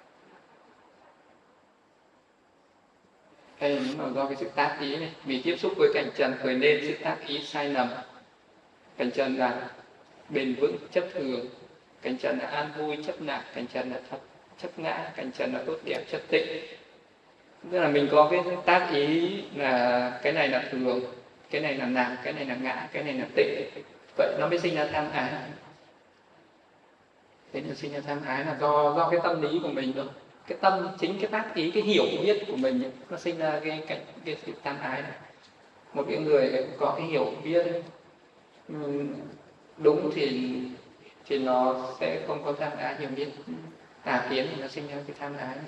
Đây là do cái sự tác ý này. Vì tiếp xúc với cảnh trần khởi lên sự tác ý sai lầm. Cảnh trần là bền vững, chấp thường. Cảnh trần là an vui, chấp lạc. Cảnh trần là thật, chấp ngã. Cảnh trần là tốt đẹp, chấp tịnh. Tức là mình có cái tác ý là cái này là thường, cái này là lạc, cái này là ngã, cái này là tịnh. Vậy nó mới sinh ra tham ái. Thế nên sinh ra tham ái là do cái tâm lý của mình thôi. Cái tâm, chính cái tác ý, cái hiểu biết của mình ấy, nó sinh ra cái sự tham ái này. Một cái người có cái hiểu biết ấy, đúng thì nó sẽ không có tham ái. Hiểu biết tà kiến thì nó sinh ra cái tham ái này.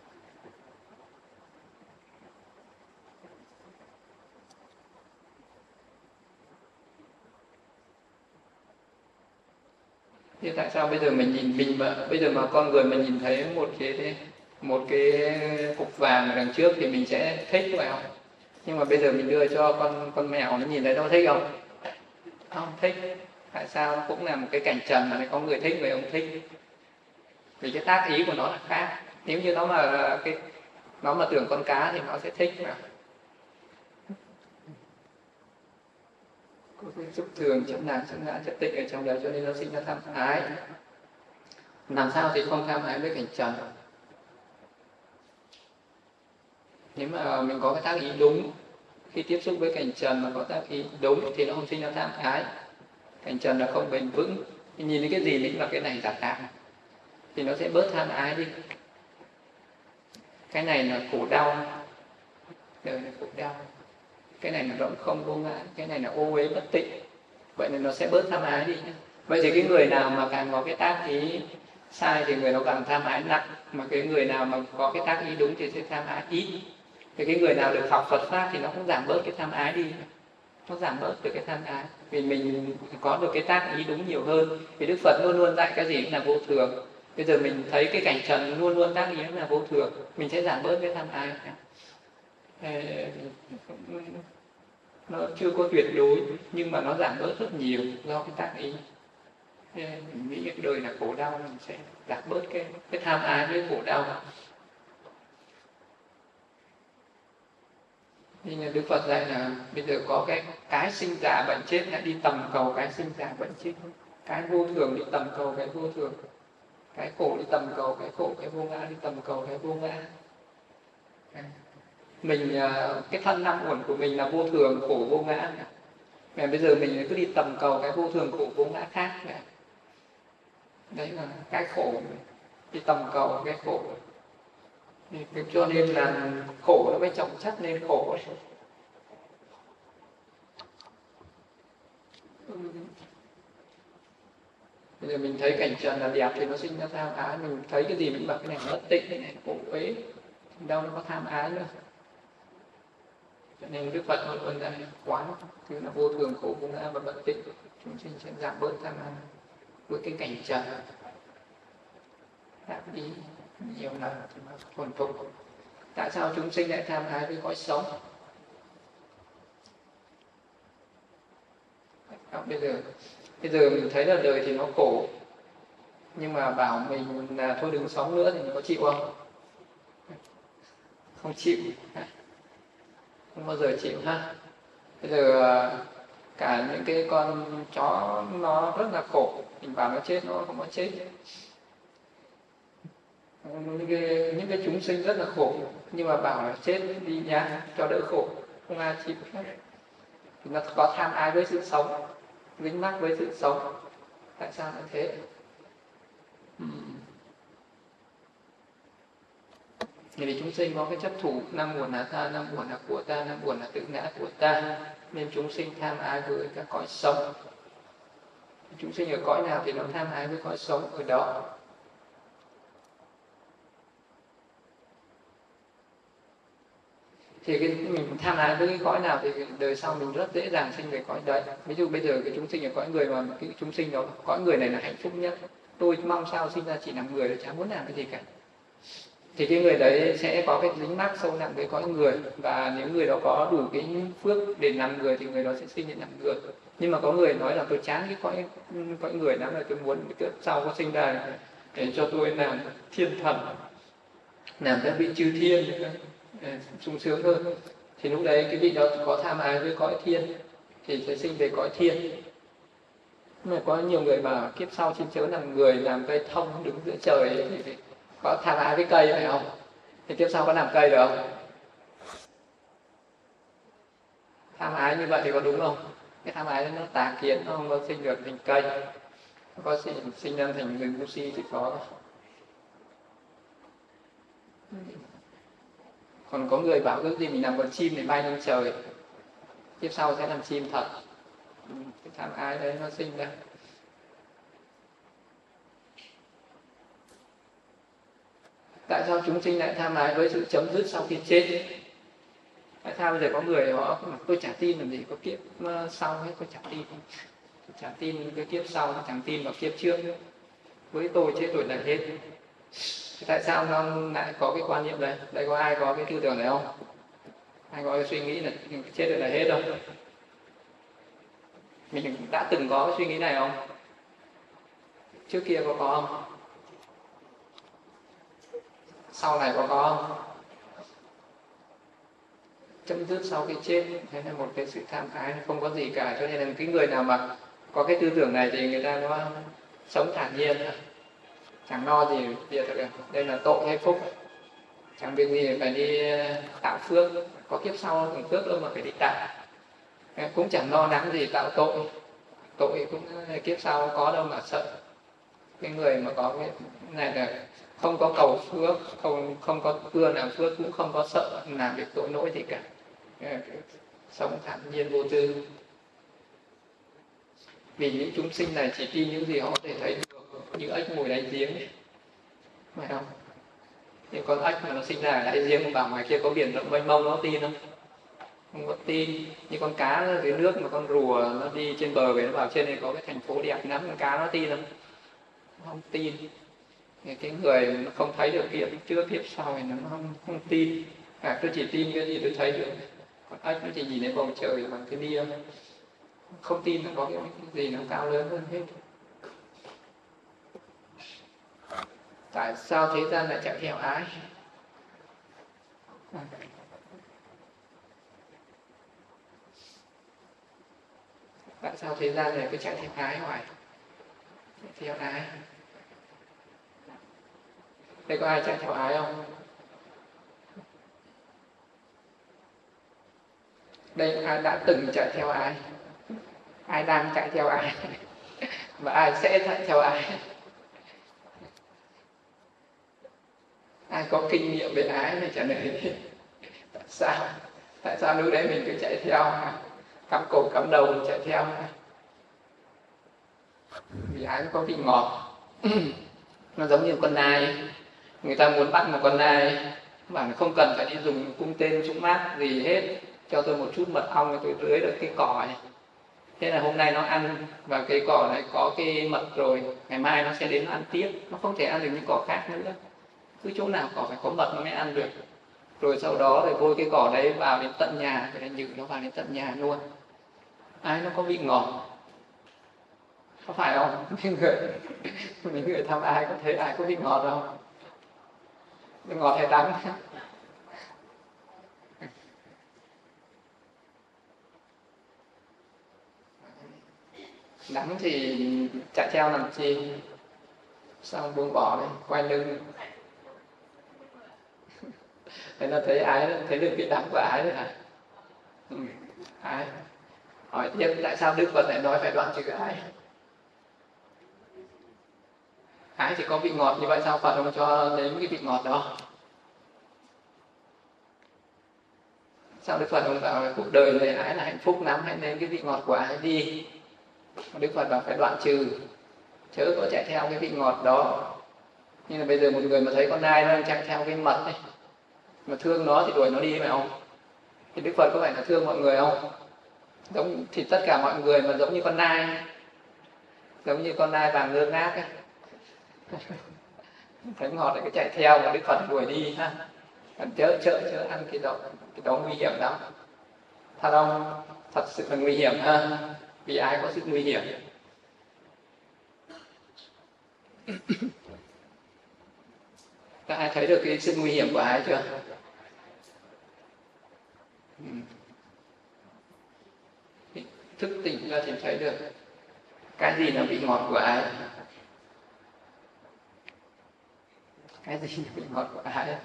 Thế tại sao bây giờ bây giờ mà con người mình nhìn thấy một cái cục vàng ở đằng trước thì mình sẽ thích phải không? Nhưng mà bây giờ mình đưa cho con mèo nó nhìn thấy nó thích không? Không thích. Tại sao? Nó cũng là một cái cảnh trần mà có người thích, người không thích. Vì cái tác ý của nó là khác. Nếu như nó mà tưởng con cá thì nó sẽ thích mà. Có cái xúc thường, chấp lạc, chấp ngã, chấp tịnh ở trong đấy, cho nên nó sinh ra tham ái. Làm sao thì không tham ái với cảnh trần? Nếu mà mình có cái tác ý đúng, khi tiếp xúc với cảnh trần mà có tác ý đúng thì nó không sinh ra tham ái. Cảnh trần là không bền vững. Mình nhìn thấy cái gì mình là cái này giả tạm thì nó sẽ bớt tham ái đi. Cái này là khổ đau, đời là khổ đau. Cái này là rỗng không vô ngã, cái này là ô uế bất tịnh. Vậy nên nó sẽ bớt tham ái đi. Vậy thì cái người nào mà càng có cái tác ý sai thì người nó càng tham ái nặng, mà cái người nào mà có cái tác ý đúng thì sẽ tham ái ít. Thì cái người nào được học Phật pháp thì nó cũng giảm bớt cái tham ái đi, nó giảm bớt được cái tham ái, vì mình có được cái tác ý đúng nhiều hơn. Vì Đức Phật luôn luôn dạy cái gì cũng là vô thường. Bây giờ mình thấy cái cảnh trần luôn luôn tác ý là vô thường, mình sẽ giảm bớt cái tham ái. Nó chưa có tuyệt đối nhưng mà nó giảm bớt rất nhiều do cái tác ý. Mình nghĩ cái đời là khổ đau, mình sẽ giảm bớt cái tham ái với khổ đau. Nhưng Đức Phật dạy là bây giờ có cái sinh già bệnh chết, hãy đi tầm cầu cái sinh già bệnh chết. Cái vô thường đi tầm cầu cái vô thường, cái khổ đi tầm cầu cái khổ, cái vô ngã đi tầm cầu cái vô ngã. Mình cái thân năm uẩn của mình là vô thường khổ vô ngã, mà bây giờ mình cứ đi tầm cầu cái vô thường khổ vô ngã khác. Đấy là cái khổ, đi tầm cầu cái khổ. Cho nên là khổ nó mới trọng chất nên khổ. Bây giờ mình thấy cảnh trần là đẹp thì nó sinh ra tham ái. Mình thấy cái gì mình bảo cái này bất tịnh, cái này khổ uế, đâu nó có tham ái nữa. Cho nên Đức Phật luôn luôn ra quán thứ là vô thường khổ vô ngã và bất tịnh, chúng sinh sẽ giảm bớt tham ái với cái cảnh trần. Đáp ý nhiều lần thì mà thuần thục. Tại sao chúng sinh lại tham ái với cõi sống? Bây giờ mình thấy là đời thì nó khổ, nhưng mà bảo mình là thôi đừng sống nữa thì mình có chịu không? Không chịu, không bao giờ chịu ha. Bây giờ cả những cái con chó nó rất là khổ, mình bảo nó chết nó không có chết. Những cái chúng sinh rất là khổ, nhưng mà bảo là chết đi nhá cho đỡ khổ, không ai chịu hết. Nó có tham ái với sự sống, dính mắc với sự sống. Tại sao lại thế? Vì chúng sinh có cái chấp thủ, năm nguồn là ta, năm nguồn là của ta, năm nguồn là tự ngã của ta, nên chúng sinh tham ái với các cõi sống. Chúng sinh ở cõi nào thì nó tham ái với cõi sống ở đó. Thì mình tham ái với cái cõi nào thì đời sau mình rất dễ dàng sinh về cõi đấy. Ví dụ bây giờ cái chúng sinh ở cõi người, mà cái chúng sinh đó, cõi người này là hạnh phúc nhất, tôi mong sao sinh ra chỉ làm người, chả muốn làm cái gì cả, thì cái người đấy sẽ có cái dính mắc sâu nặng với cõi người. Và nếu người đó có đủ cái phước để làm người thì người đó sẽ sinh để làm người. Nhưng mà có người nói là tôi chán cái cõi người lắm, là tôi muốn cái sau có sinh ra để cho tôi làm thiên thần, làm các vị chư thiên sung sướng hơn. Thì lúc đấy cái vị đó có tham ái với cõi thiên thì sẽ sinh về cõi thiên. Nhưng mà có nhiều người mà kiếp sau xin chớ làm người, làm cây thông đứng giữa trời ấy, thì có tham ái với cây phải không? Thì kiếp sau có làm cây được không? Tham ái như vậy thì có đúng không? Cái tham ái nó tà kiến, nó không có sinh được thành cây, nó có sinh ra thành người ngu si thì có. Còn có người bảo ước gì mình làm con chim để bay lên trời, kiếp sau sẽ làm chim thật. Cái tham ái đấy nó sinh ra. Tại sao chúng sinh lại tham ái với sự chấm dứt sau khi chết? Tại sao bây giờ có người họ tôi chả tin làm gì có kiếp sau hết, tôi chả tin. Tôi chả tin cái kiếp sau, tôi chẳng tin vào kiếp trước nữa. Với tôi chết rồi là hết. Tại sao nó lại có cái quan niệm đấy? Đây có ai có cái tư tưởng này không? Ai có cái suy nghĩ là chết rồi là hết không? Mình đã từng có cái suy nghĩ này không? Trước kia có không? Sau này có không? Chấm dứt sau khi chết, thế là một cái sự tham ái không có gì cả. Cho nên là cái người nào mà có cái tư tưởng này thì người ta nó sống thản nhiên, chẳng lo gì việc được. Đây là tội hay phúc, chẳng việc gì phải đi tạo phước, có kiếp sau còn phước đâu mà phải đi tạo. Cũng chẳng lo lắng gì tạo tội, tội cũng kiếp sau có đâu mà sợ. Cái người mà có cái này là không có cầu phước, không có ưa làm phước, cũng không có sợ làm việc tội lỗi gì cả, sống thản nhiên vô tư. Vì những chúng sinh này chỉ tin những gì họ có thể thấy được, như ếch ngồi đáy giếng, phải không? Thì con ếch mà nó sinh ra ở đáy giếng, mà bảo ngoài kia có biển rộng mênh mông nó tin không? Không có tin. Như con cá ở dưới nước mà con rùa nó đi trên bờ về nó bảo trên này có cái thành phố đẹp lắm, con cá nó tin không? Không tin. Cái người nó không thấy được kiếp trước kiếp sau thì nó không tin. Tôi chỉ tin cái gì tôi thấy được. Còn ếch nó chỉ nhìn thấy bầu trời bằng cái nia, không tin nó có cái gì nó cao lớn hơn hết. Tại sao thế gian lại chạy theo ái? Tại sao thế gian này cứ chạy theo ái hoài? Chạy theo ái. Đây có ai chạy theo ái không? Đây ai đã từng chạy theo ái? Ai đang chạy theo ái? Và ai sẽ chạy theo ái? Ai có kinh nghiệm về ái thì trả lời. Tại sao lúc đấy mình cứ chạy theo, cắm cổ cắm đầu mình chạy theo? Vì ái nó có vị ngọt. Nó giống như con nai, người ta muốn bắt một con nai mà không cần phải đi dùng cung tên trúc mát gì hết, cho tôi một chút mật ong tôi tưới được cái cỏ này. Thế là hôm nay nó ăn và cái cỏ này có cái mật rồi, ngày mai nó sẽ đến nó ăn tiếp, nó không thể ăn được những cỏ khác nữa. Cứ chỗ nào cỏ phải có mật nó mới ăn được. Rồi sau đó thì vôi cái cỏ đấy vào đến tận nhà, phải là nhử nó vào đến tận nhà luôn. Ái nó có vị ngọt, có phải không? Những người tham ái có thấy ai có vị ngọt không? Vị ngọt hay đắng? Đắng thì chạy theo làm chi, xong buông bỏ đi, quay lưng. Thế là thấy ái, thấy được cái đắng của ái rồi hả? Ái. Hỏi tiếp tại sao Đức Phật lại nói phải đoạn trừ ái? Ái thì có vị ngọt như vậy, sao Phật không cho nếm cái vị ngọt đó? Sao Đức Phật không bảo cuộc đời này ái là hạnh phúc lắm, hãy nếm cái vị ngọt của ái đi? Đức Phật bảo phải đoạn trừ, chớ có chạy theo cái vị ngọt đó. Nhưng là bây giờ một người mà thấy con nai nó đang chạy theo cái mật ấy, mà thương nó thì đuổi nó đi phải không? Thì Đức Phật có phải là thương mọi người không? Giống thì tất cả mọi người mà giống như con nai, giống như con nai vàng ngơ ngác ấy. Thấy ngọt lại cứ chạy theo mà Đức Phật đuổi đi ha. Chớ ăn cái đó nguy hiểm lắm. Thật không? Thật sự là nguy hiểm ha. Vì ai có sự nguy hiểm. Các ai thấy được cái sự nguy hiểm của ai chưa? Thức tỉnh ra thì thấy được cái gì là vị ngọt của ai, cái gì là vị ngọt của ai.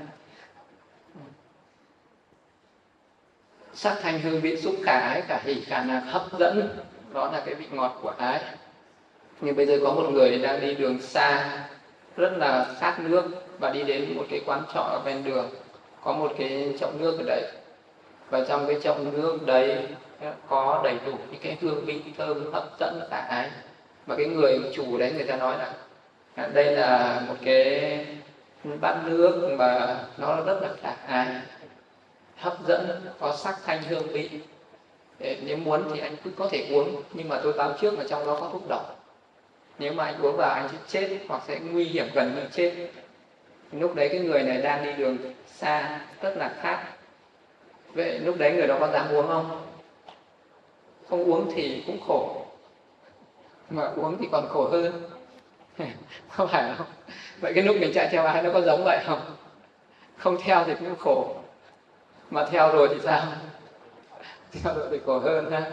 Sắc thanh hương vị xúc khả ái khả hỷ khả lạc hấp dẫn, đó là cái vị ngọt của ái. Nhưng bây giờ có một người đang đi đường xa, rất là khát nước, và đi đến một cái quán trọ ở ven đường, có một cái chậu nước ở đấy, và trong cái chậu nước đấy có đầy đủ những cái hương vị thơm hấp dẫn khả ái. Và cái người chủ đấy người ta nói là đây là một cái bát nước mà nó rất là khả ái, hấp dẫn, có sắc thanh hương vị. Nếu muốn thì anh cứ có thể uống, nhưng mà tôi báo trước là trong đó có thuốc độc. Nếu mà anh uống vào anh sẽ chết hoặc sẽ nguy hiểm gần như chết. Lúc đấy cái người này đang đi đường xa, rất là khát. Vậy lúc đấy người đó có dám uống không? Không uống thì cũng khổ, mà uống thì còn khổ hơn. Không phải không? Vậy cái lúc mình chạy theo ai nó có giống vậy không? Không theo thì cũng khổ, mà theo rồi thì sao? Theo rồi thì khổ hơn ha.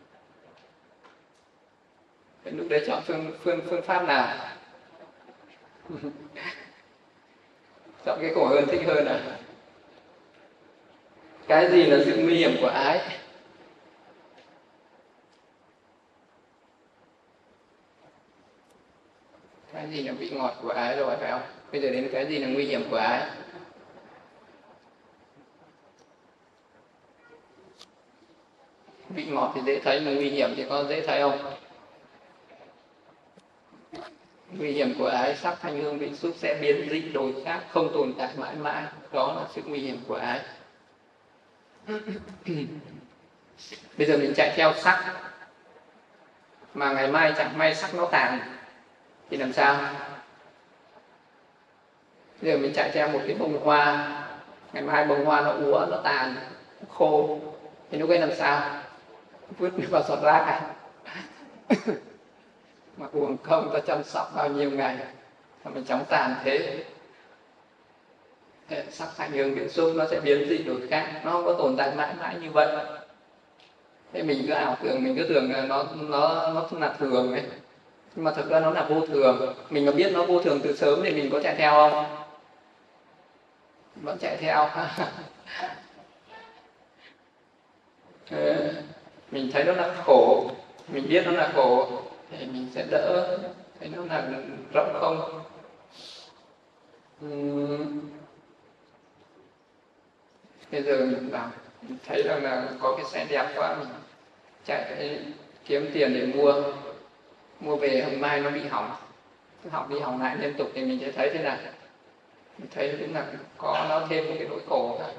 Vậy lúc đấy chọn phương pháp nào? Chọn cái khổ hơn thích hơn à? Cái gì là sự nguy hiểm của ái? Cái gì là vị ngọt của ái rồi phải không? Bây giờ đến cái gì là nguy hiểm của ái? Vị ngọt thì dễ thấy, mà nguy hiểm thì có dễ thấy không? Nguy hiểm của ái, sắc thanh hương vị xúc sẽ biến dị đổi khác, không tồn tại mãi mãi. Đó là sự nguy hiểm của ái. Bây giờ mình chạy theo sắc, mà ngày mai chẳng may sắc nó tàn thì làm sao? Bây giờ mình chạy theo một cái bông hoa, ngày mai bông hoa nó úa, nó tàn, nó khô, thì lúc ấy làm sao? Vứt vào giọt rác à? Mà uổng công ta chăm sóc bao nhiêu ngày mà mình chóng tàn thế. Sắc thanh hương vị xúc nó sẽ biến dị đổi khác, nó không có tồn tại mãi mãi như vậy. Thế mình cứ ảo tưởng, mình cứ tưởng là nó là thường ấy, nhưng mà thực ra nó là vô thường. Mình mà biết nó vô thường từ sớm thì mình có chạy theo không? Vẫn chạy theo. Mình thấy nó là khổ, mình biết nó là khổ thì mình sẽ đỡ, thấy nó là rộng không. Bây giờ mình bảo mình thấy rằng là có cái xe đẹp quá, mình chạy kiếm tiền để mua về, hôm mai nó bị hỏng, cứ hỏng đi hỏng lại liên tục, thì mình sẽ thấy thế nào? Mình thấy đúng là có nó thêm một cái nỗi khổ đó.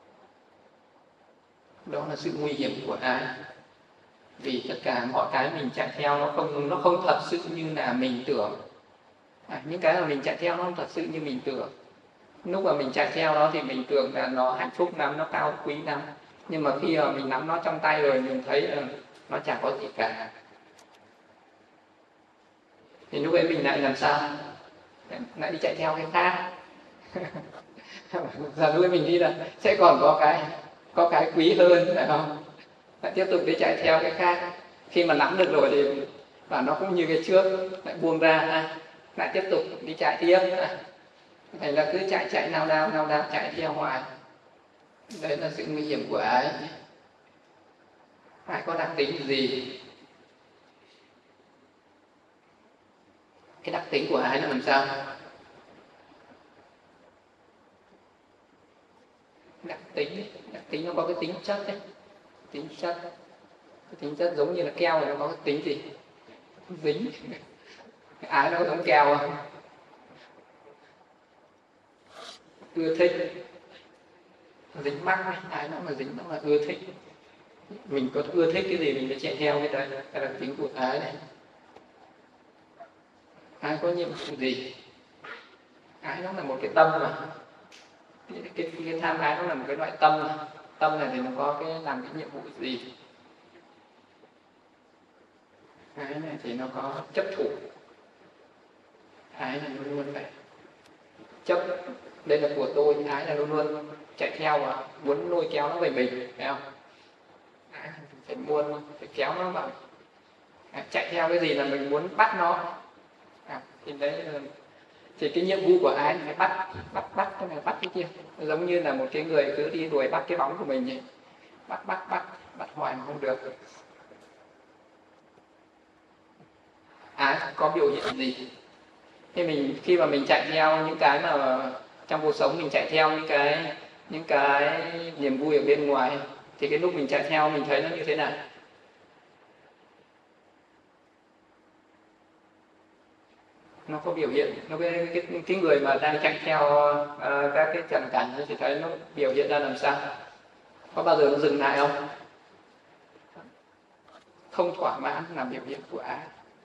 Đó là sự nguy hiểm của ai? Vì tất cả mọi cái mình chạy theo nó không thật sự như là mình tưởng. Những cái mà mình chạy theo nó không thật sự như mình tưởng. Lúc mà mình chạy theo nó thì mình tưởng là nó hạnh phúc lắm, nó cao quý lắm. Nhưng mà khi mà mình nắm nó trong tay rồi, mình thấy là nó chẳng có gì cả. Thì lúc ấy mình lại làm sao? Lại đi chạy theo cái khác. Giờ lúc ấy mình đi là sẽ còn có cái quý hơn, phải không? Lại tiếp tục đi chạy theo cái khác. Khi mà nắm được rồi thì và nó cũng như cái trước, lại buông ra, lại tiếp tục đi chạy tiếp. Thành là cứ chạy nào đao chạy theo hoài. Đấy là sự nguy hiểm của ái. Ái có đặc tính gì? Cái đặc tính của ái là làm sao? Đặc tính nó có cái tính chất đấy. Cái tính chất giống như là keo thì nó có cái tính gì? Dính. Ái nó có giống keo không? Ưa thích, dính mắc ấy. Ái nó mà dính nó là ưa thích. Mình có ưa thích cái gì mình phải chạy theo cái đấy, cái đặc tính của ái này. Ái có nhiệm vụ gì? Ái nó là một cái tâm mà. Cái tham ái nó là một cái loại tâm mà. Tâm này thì nó có cái làm cái nhiệm vụ gì? Ái này thì nó có chấp thủ. Ái là luôn luôn phải chấp, đây là của tôi. Ái là luôn luôn chạy theo và muốn lôi kéo nó về mình, phải không? Ái phải muốn, phải kéo nó vào. Chạy theo cái gì là mình muốn bắt nó. Thì đấy là thì cái nhiệm vụ của ái là bắt cái này bắt cái kia. Giống như là một cái người cứ đi đuổi bắt cái bóng của mình vậy. Bắt hoài mà không được. Ái có biểu hiện gì? Khi mà mình chạy theo những cái mà trong cuộc sống, mình chạy theo những cái niềm vui ở bên ngoài, thì cái lúc mình chạy theo mình thấy nó như thế nào? Nó có biểu hiện, cái người mà đang chạy theo các cái trần cảnh thì thấy nó biểu hiện ra làm sao? Có bao giờ nó dừng lại không? Không thỏa mãn là biểu hiện của ái.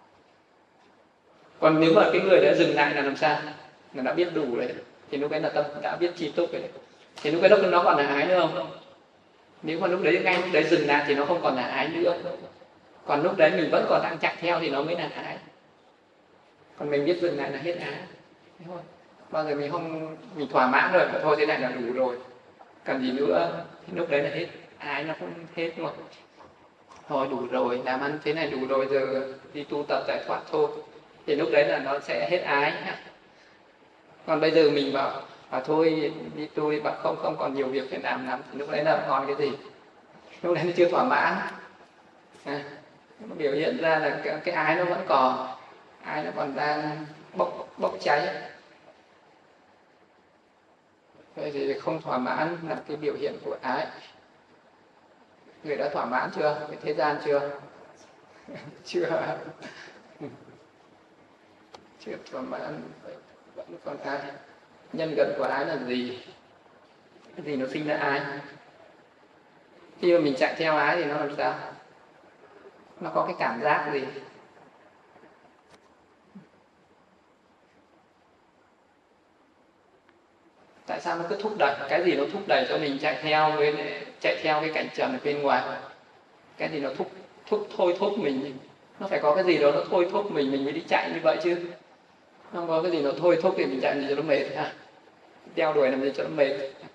Còn nếu mà cái người đã dừng lại là làm sao? Là đã biết đủ rồi, thì lúc đấy là tâm đã biết chi túc rồi. Thì lúc đấy nó còn là ái nữa không? Nếu mà lúc đấy ngay lúc đấy dừng lại thì nó không còn là ái nữa. Còn lúc đấy mình vẫn còn đang chạy theo thì nó mới là ái. Còn mình biết dừng lại là hết ái. Đúng không? Bao giờ mình thỏa mãn rồi, thôi thế này là đủ rồi, cần gì nữa, thì lúc đấy là hết ái, nó cũng hết rồi. Thôi đủ rồi, làm ăn thế này đủ rồi, giờ đi tu tập giải thoát thôi. Thì lúc đấy là nó sẽ hết ái. Còn bây giờ mình bảo thôi đi tu, bảo không còn nhiều việc phải làm lắm, thì lúc đấy là còn cái gì? Lúc đấy nó chưa thỏa mãn. Nó biểu hiện ra là cái ái nó vẫn còn, ái nó còn đang bốc cháy. Vậy thì không thỏa mãn là cái biểu hiện của ái. Người đã thỏa mãn chưa? Cái thế gian chưa? Chưa thỏa mãn, vẫn còn ái. Nhân gần của ái là gì? Cái gì nó sinh ra ái? Khi mà mình chạy theo ái thì nó làm sao? Nó có cái cảm giác gì? Tại sao nó cứ thúc đẩy? Cái gì nó thúc đẩy cho mình chạy theo cái cảnh trần ở bên ngoài? Cái gì nó thôi thúc mình? Nó phải có cái gì đó nó thôi thúc mình mới đi chạy như vậy chứ. Không có cái gì nó thôi thúc thì mình chạy gì cho nó mệt ha? Đeo đuổi làm gì cho nó mệt?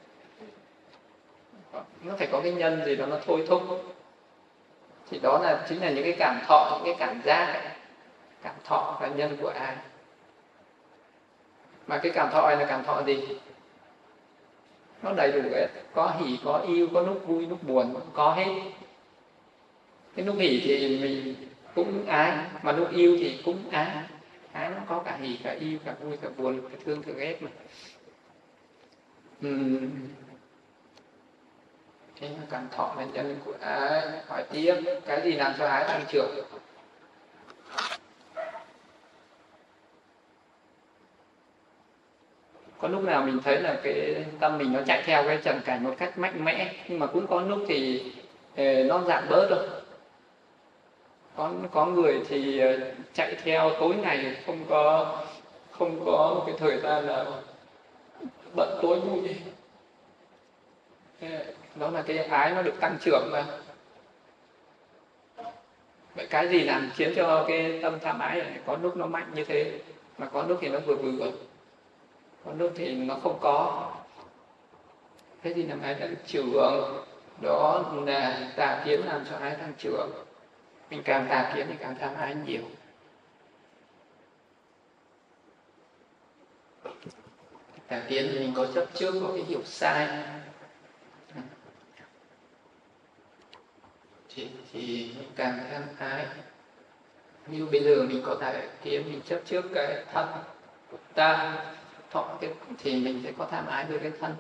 Nó phải có cái nhân gì đó nó thôi thúc. Thì đó chính là những cái cảm thọ, những cái cảm giác ấy. Cảm thọ là nhân của ai? Mà cái cảm thọ này là cảm thọ gì? Nó đầy đủ hết, có hỉ, có yêu, có lúc vui, lúc buồn, có hết. Cái lúc hỉ thì mình cũng ái, mà lúc yêu thì cũng ái. Ái nó có cả hỉ, cả yêu, cả vui, cả buồn, cả thương, cả ghét mà. Cái cảm thọ là nhân của ái. Hỏi tiếp, cái gì làm cho ái tăng trưởng? Có lúc nào mình thấy là cái tâm mình nó chạy theo cái trần cảnh một cách mạnh mẽ, nhưng mà cũng có lúc thì nó giảm bớt rồi. Có người thì chạy theo tối ngày, không có một cái thời gian nào bận tối vui. Đó là cái ái nó được tăng trưởng mà. Vậy cái gì làm khiến cho cái tâm tham ái này có lúc nó mạnh như thế, mà có lúc thì nó vừa vừa, có lúc thì nó không có? Cái gì làm ái tăng trưởng? Đó là tà kiến làm cho ái tăng trưởng. Mình càng tà kiến thì càng tham ái nhiều. Tà kiến thì mình có chấp trước, có cái hiểu sai, thì mình càng tham ái. Như bây giờ mình có tà kiến, mình chấp trước cái thân của ta, thọ cái, thì mình sẽ có tham ái với cái thân.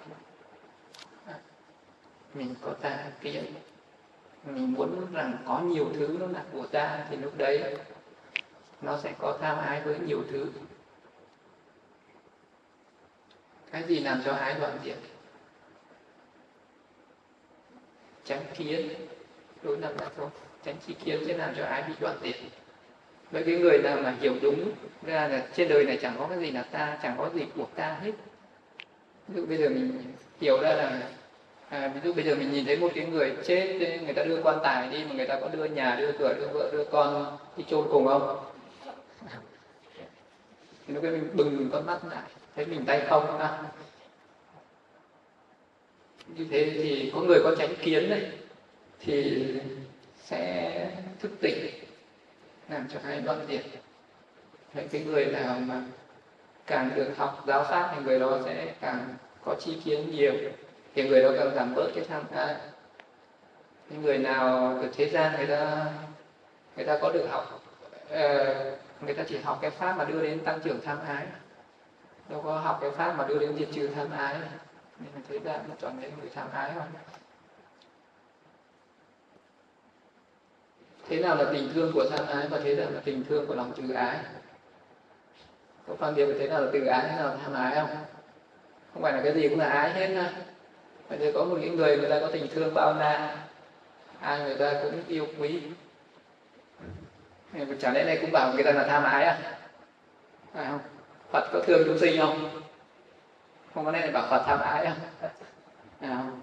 Mình có tà kiến, mình muốn rằng có nhiều thứ nó là của ta, thì lúc đấy nó sẽ có tham ái với nhiều thứ. Cái gì làm cho ái đoạn diệt? Chánh kiến, đối lập lại thôi. Chánh tri kiến sẽ làm cho ái bị đoạn diệt. Với cái người nào mà hiểu đúng ra là trên đời này chẳng có cái gì là ta, chẳng có gì của ta hết. Ví dụ bây giờ mình hiểu ra là ví dụ bây giờ mình nhìn thấy một cái người chết, người ta đưa quan tài đi mà người ta có đưa nhà, đưa cửa, đưa vợ, đưa con đi chôn cùng không? Thì lúc ấy mình bừng con mắt lại, thấy mình tay không ha. Như thế thì có người có chánh kiến đấy thì sẽ thức tỉnh, làm cho hai đoạn diệt. Vậy cái người nào mà càng được học giáo pháp thì người đó sẽ càng có tri kiến nhiều, thì người đó càng giảm bớt cái tham ái. Những người nào ở thế gian người ta có được học, người ta chỉ học cái pháp mà đưa đến tăng trưởng tham ái, đâu có học cái pháp mà đưa đến diệt trừ tham ái. Nên là thế gian nó chọn những người tham ái không. Thế nào là tình thương của tham ái và thế nào là tình thương của lòng từ ái? Có quan điểm về thế nào là từ ái, thế nào là tham ái không? Không phải là cái gì cũng là ái hết ha. Bây giờ có một những người ta có tình thương bao la, ai người ta cũng yêu quý. Chả lẽ này cũng bảo người ta là tham ái à? Phải không? Phật có thương chúng sinh không? Không có nên bảo Phật tham ái không? Không?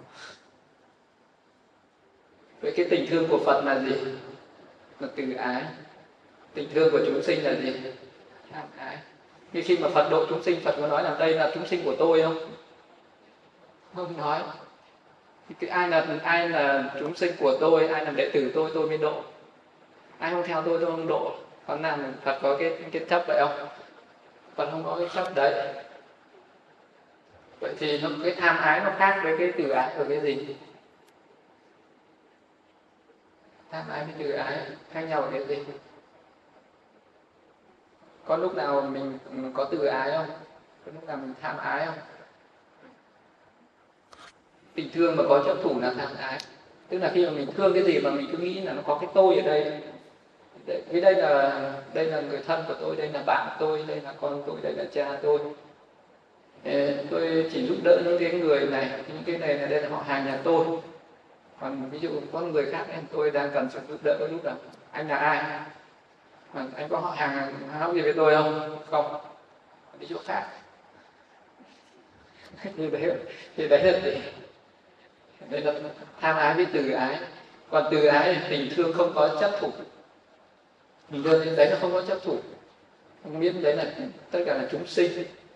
Vậy cái tình thương của Phật là gì? Là từ ái. Tình thương của chúng sinh là gì? Tham ái. Như khi mà Phật độ chúng sinh, Phật có nói là đây là chúng sinh của tôi không? Không nói. Thì ai là chúng sinh của tôi, ai làm đệ tử tôi mới độ. Ai không theo tôi không độ. Còn nào Phật có cái chấp vậy không? Phật không có cái chấp đấy. Vậy thì cái tham ái nó khác với cái từ ái ở cái gì? Tham ái với từ ái khác nhau ở cái gì? Có lúc nào mình có từ ái không? Có lúc nào mình tham ái không? Tình thương mà có chấp thủ là tham ái. Tức là khi mà mình thương cái gì mà mình cứ nghĩ là nó có cái tôi ở đây. Vì đây là người thân của tôi, đây là bạn tôi, đây là con tôi, đây là cha tôi. Tôi chỉ giúp đỡ những cái người này, những cái này là đây là họ hàng nhà tôi. Còn ví dụ có người khác tôi đang cần sự giúp đỡ lúc nào, anh là ai? Mà anh có họ hàng gì với tôi không? Không. Đi chỗ khác. Thì đấy là gì? Đây là tham ái với từ ái. Còn từ ái thì tình thương không có chấp thủ. Mình đưa đến đấy nó không có chấp thủ. Không biết đấy là tất cả là chúng sinh.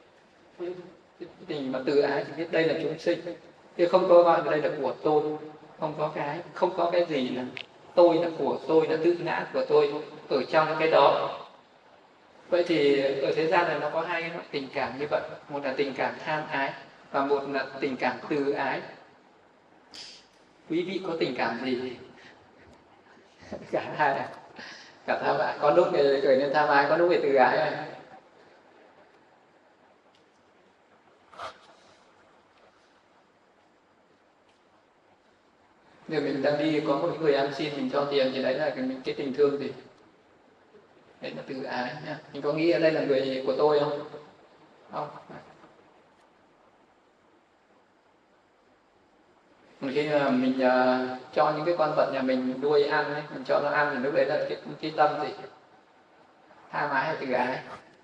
Tình mà từ ái thì biết đây là chúng sinh. Chứ không có gọi đây là của tôi. Không có cái gì là tôi là của tôi, là tự ngã của tôi ở trong cái đó. Vậy thì ở thế gian này nó có hai cái loại tình cảm như vậy. Một là tình cảm tham ái và một là tình cảm từ ái. Quý vị có tình cảm gì? Cả hai. Cả tham ái. Có lúc thì khởi lên tham ái, có lúc thì từ ái này. Nếu mình đang đi có một người ăn xin mình cho tiền thì đấy là cái tình thương gì? Đấy là từ ái nha. Mình có nghĩ ở đây là người của tôi không? Không. Khi mà mình cho những cái con vật nhà mình nuôi ăn ấy, mình cho nó ăn thì lúc đấy là cái tâm gì? Tham ái hay từ ái?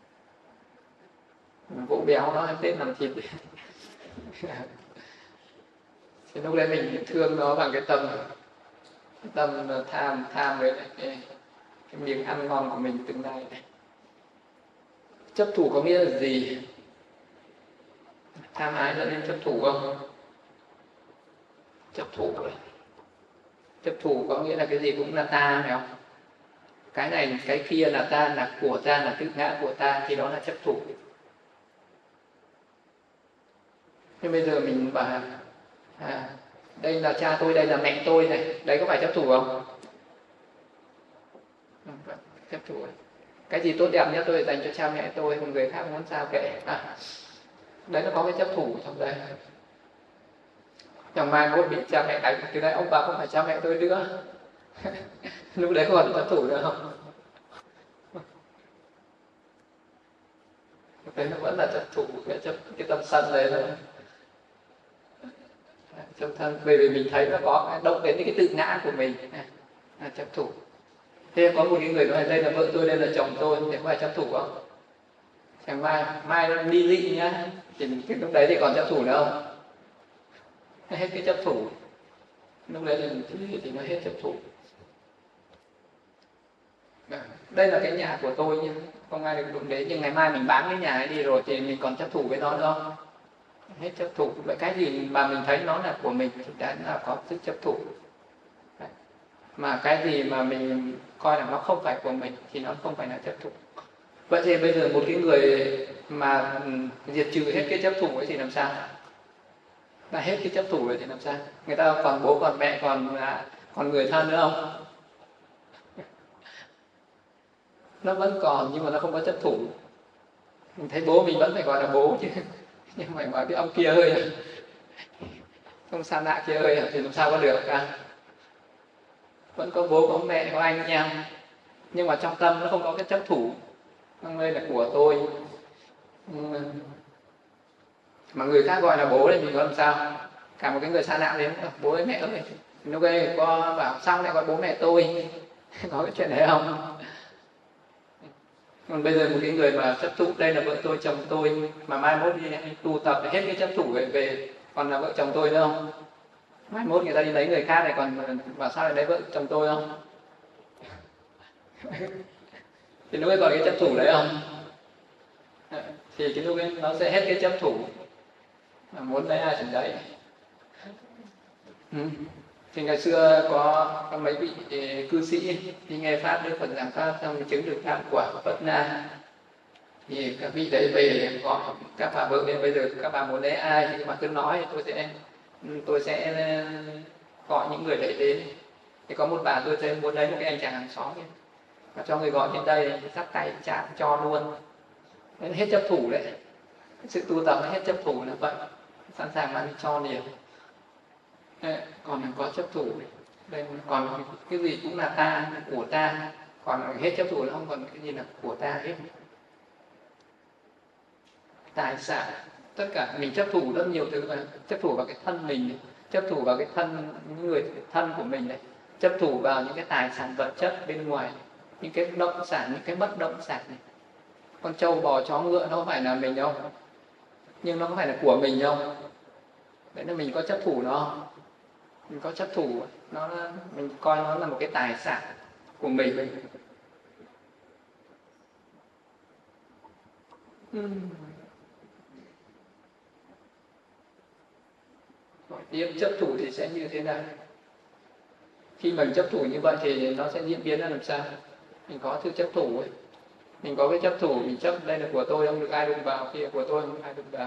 Mình vỗ béo nó ăn Tết làm thịt. Thì lúc đấy mình thương nó bằng cái tâm tham với cái miếng ăn ngon của mình từng ngày này. Chấp thủ có nghĩa là gì? Tham ái dẫn đến chấp thủ không? Chấp thủ có nghĩa là cái gì cũng là ta, phải không? cái này cái kia là ta, là của ta, là tự ngã của ta, thì đó là chấp thủ. Nhưng bây giờ mình bảo đây là cha tôi, đây là mẹ tôi này, đấy có phải chấp thủ không? Không phải chấp thủ. Cái gì tốt đẹp nhất tôi dành cho cha mẹ tôi, còn người khác muốn sao kệ. Đấy nó có cái chấp thủ trong đây. Chẳng mai mốt bị cha mẹ đánh từ đây, ông bà không phải cha mẹ tôi nữa. Lúc đấy có còn chấp thủ nữa không? Thế nó vẫn là chấp thủ, cái tâm sân đấy thôi. Trong thân, bởi vì mình thấy nó có cái động đến cái tự ngã của mình, là chấp thủ. Thế có một cái người nói đây là vợ tôi, đây là chồng tôi, thì có phải chấp thủ không? Chẳng mai nó ly dị nhá, thì lúc đấy thì còn chấp thủ nữa không? Hết cái chấp thủ. Lúc đấy thì nó hết chấp thủ. Đây là cái nhà của tôi, nhưng không ai được đụng đến. Nhưng ngày mai mình bán cái nhà ấy đi rồi thì mình còn chấp thủ với nó đâu? Hết chấp thủ. Vậy cái gì mà mình thấy nó là của mình thì đã là có sức chấp thủ. Mà cái gì mà mình coi là nó không phải của mình thì nó không phải là chấp thủ. Vậy thì bây giờ một cái người mà diệt trừ hết cái chấp thủ ấy thì làm sao? Là hết cái chấp thủ rồi thì làm sao? Người ta còn bố, còn mẹ, còn người thân nữa không? Nó vẫn còn, nhưng mà nó không có chấp thủ. Mình thấy bố mình vẫn phải gọi là bố chứ. Nhưng mà gọi cái ông kia ơi, ông xa lạ kia ơi, thì làm sao có được cả? Vẫn có bố, có mẹ, có anh em, nhưng mà trong tâm nó không có cái chấp thủ. Ông đây là của tôi. Mà người khác gọi là bố thì mình có làm sao? Cả một cái người xa lạ đến bố ơi, mẹ ơi, lúc đây có bảo xong lại gọi bố mẹ tôi. Có cái chuyện đấy không? Còn bây giờ một cái người mà chấp thủ, đây là vợ tôi, chồng tôi, mà mai mốt đi tu tập hết cái chấp thủ về còn là vợ chồng tôi nữa không? Mai mốt người ta đi lấy người khác này còn bảo sao lại lấy vợ chồng tôi không? Thì lúc ấy còn cái chấp thủ đấy không? Thì cái lúc ấy nó sẽ hết cái chấp thủ. Mà muốn lấy ai thì lấy. Thì ngày xưa có mấy vị cư sĩ đi nghe pháp Đức Phật giảng pháp xong chứng được tam quả Phật Na, thì các vị đấy về gọi các bà vợ nên bây giờ các bà muốn lấy ai thì các bà cứ nói, tôi sẽ gọi những người đấy đến. Thì có một bà tôi thấy muốn lấy một cái anh chàng hàng xóm ấy, và cho người gọi đến đây dắt tay chạm cho luôn. Đấy, hết chấp thủ đấy. Sự tu tập nó hết chấp thủ là vậy, sẵn sàng mang đi cho liền. Còn có chấp thủ đây, còn cái gì cũng là ta, là của ta, còn hết chấp thủ nó không còn cái gì là của ta hết. Tài sản, tất cả mình chấp thủ rất nhiều thứ, chấp thủ vào cái thân mình, chấp thủ vào cái thân những người thân của mình này, chấp thủ vào những cái tài sản vật chất bên ngoài, những cái động sản, những cái bất động sản này. Con trâu bò chó ngựa nó không phải là mình đâu, nhưng nó có phải là của mình không? Đấy là mình có chấp thủ nó không? Mình có chấp thủ nó, mình coi nó là một cái tài sản của mình. Tiếp chấp thủ thì sẽ như thế nào? Khi mình chấp thủ như vậy thì nó sẽ diễn biến ra làm sao? Mình có thứ chấp thủ ấy. Mình có cái chấp thủ, mình chấp đây là của tôi, không được ai đụng vào, kia của tôi không được ai đụng vào.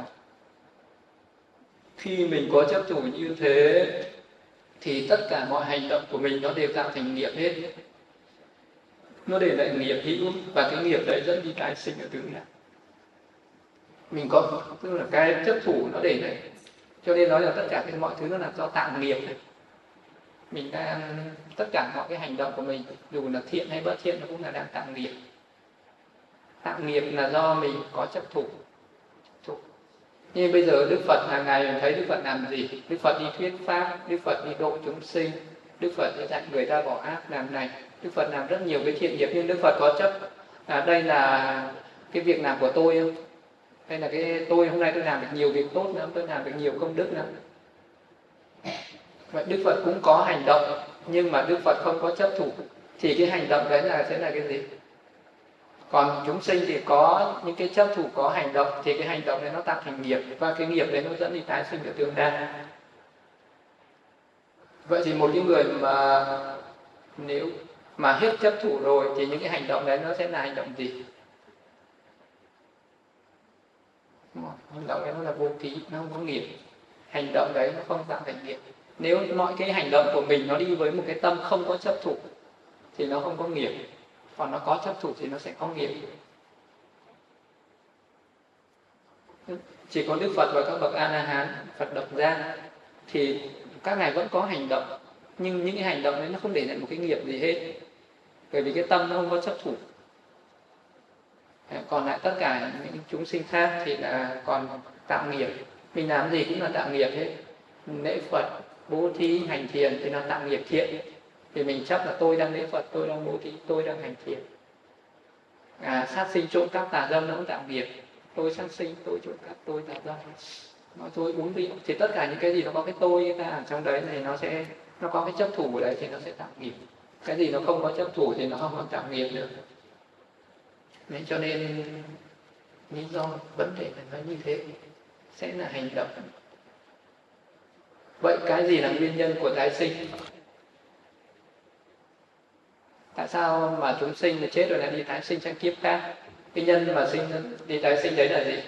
Khi mình có chấp thủ như thế thì tất cả mọi hành động của mình nó đều tạo thành nghiệp hết. Nó để lại nghiệp hữu, và cái nghiệp đấy dẫn đi tái sinh ở tương lai. Mình có, tức là cái chấp thủ nó để lại. Cho nên nói là tất cả mọi thứ nó là do tạo nghiệp này. Mình đang, tất cả mọi cái hành động của mình, dù là thiện hay bất thiện, nó cũng là đang tạo nghiệp. Tạo nghiệp là do mình có chấp thủ. Nhưng bây giờ Đức Phật hàng ngày mình thấy Đức Phật làm gì? Đức Phật đi thuyết pháp, Đức Phật đi độ chúng sinh, Đức Phật dạy người ta bỏ ác làm này, Đức Phật làm rất nhiều cái thiện nghiệp, nhưng Đức Phật có chấp đây là cái việc làm của tôi không? Đây là cái tôi hôm nay tôi làm được nhiều việc tốt lắm, tôi làm được nhiều công đức lắm. Vậy Đức Phật cũng có hành động, nhưng mà Đức Phật không có chấp thủ, thì cái hành động đấy sẽ là cái gì? Còn chúng sinh thì có những cái chấp thủ, có hành động, thì cái hành động đấy nó tạo thành nghiệp, và cái nghiệp đấy nó dẫn đi tái sinh ở tương lai. Vậy thì một cái người mà nếu Mà hết chấp thủ rồi thì những cái hành động đấy nó sẽ là hành động gì? Hành động đấy nó là vô ký, nó không có nghiệp. Hành động đấy nó không tạo thành nghiệp. Nếu mọi cái hành động của mình nó đi với một cái tâm không có chấp thủ thì nó không có nghiệp. Còn nó có chấp thủ thì nó sẽ có nghiệp. Chỉ có Đức Phật và các bậc A-la-hán, Phật Độc Giác thì các ngài vẫn có hành động, nhưng những cái hành động đấy nó không để lại một cái nghiệp gì hết, bởi vì cái tâm nó không có chấp thủ. Còn lại tất cả những chúng sinh khác thì là còn tạo nghiệp. Mình làm gì cũng là tạo nghiệp hết. Lễ Phật, bố thí, hành thiền thì là tạo nghiệp thiện. Thì mình chấp là tôi đang lễ Phật, tôi đang bố thí, tôi đang hành thiền. Sát sinh, trộm cắp, tà dâm nó cũng tạo nghiệp. Tôi sát sinh, tôi trộm cắp, tôi tà dâm, tôi uống rượu. Thì tất cả những cái gì nó có cái tôi ở trong đấy thì nó có cái chấp thủ ở đấy thì nó sẽ tạo nghiệp. Cái gì nó không có chấp thủ thì nó không có tạo nghiệp được. Nên cho nên lý do vấn đề là nó như thế, sẽ là hành động. Vậy cái gì là nguyên nhân của tái sinh? Tại sao mà chúng sinh mà chết rồi lại đi tái sinh sang kiếp khác? Cái nhân mà đi tái sinh đấy là gì?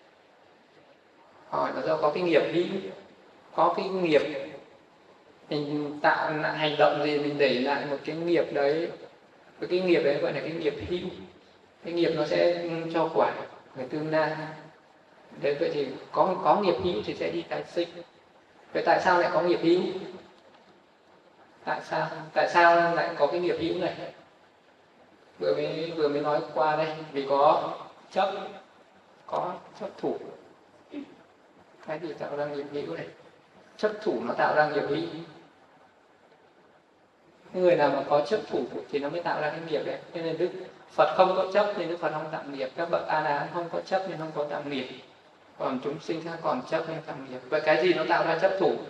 Hỏi là do có cái nghiệp hữu, có cái nghiệp mình tạo hành động gì mình để lại một cái nghiệp đấy, cái nghiệp đấy gọi là cái nghiệp hữu. Cái nghiệp nó sẽ cho quả về tương lai. Đấy, vậy thì có nghiệp hữu thì sẽ đi tái sinh. Vậy tại sao lại có nghiệp hữu? Tại sao lại có cái nghiệp hữu này? Vừa mới nói qua đây, vì có chấp thủ. Cái gì tạo ra nghiệp hữu này? Chấp thủ nó tạo ra nghiệp hữu. Người nào mà có chấp thủ thì nó mới tạo ra cái nghiệp đấy. Cho nên Đức Phật không có chấp nên Đức Phật không tạo nghiệp. Các bậc A-la-hán không có chấp nên không có tạo nghiệp. Còn chúng sinh khác còn chấp nên tạo nghiệp. Vậy cái gì nó tạo ra chấp thủ?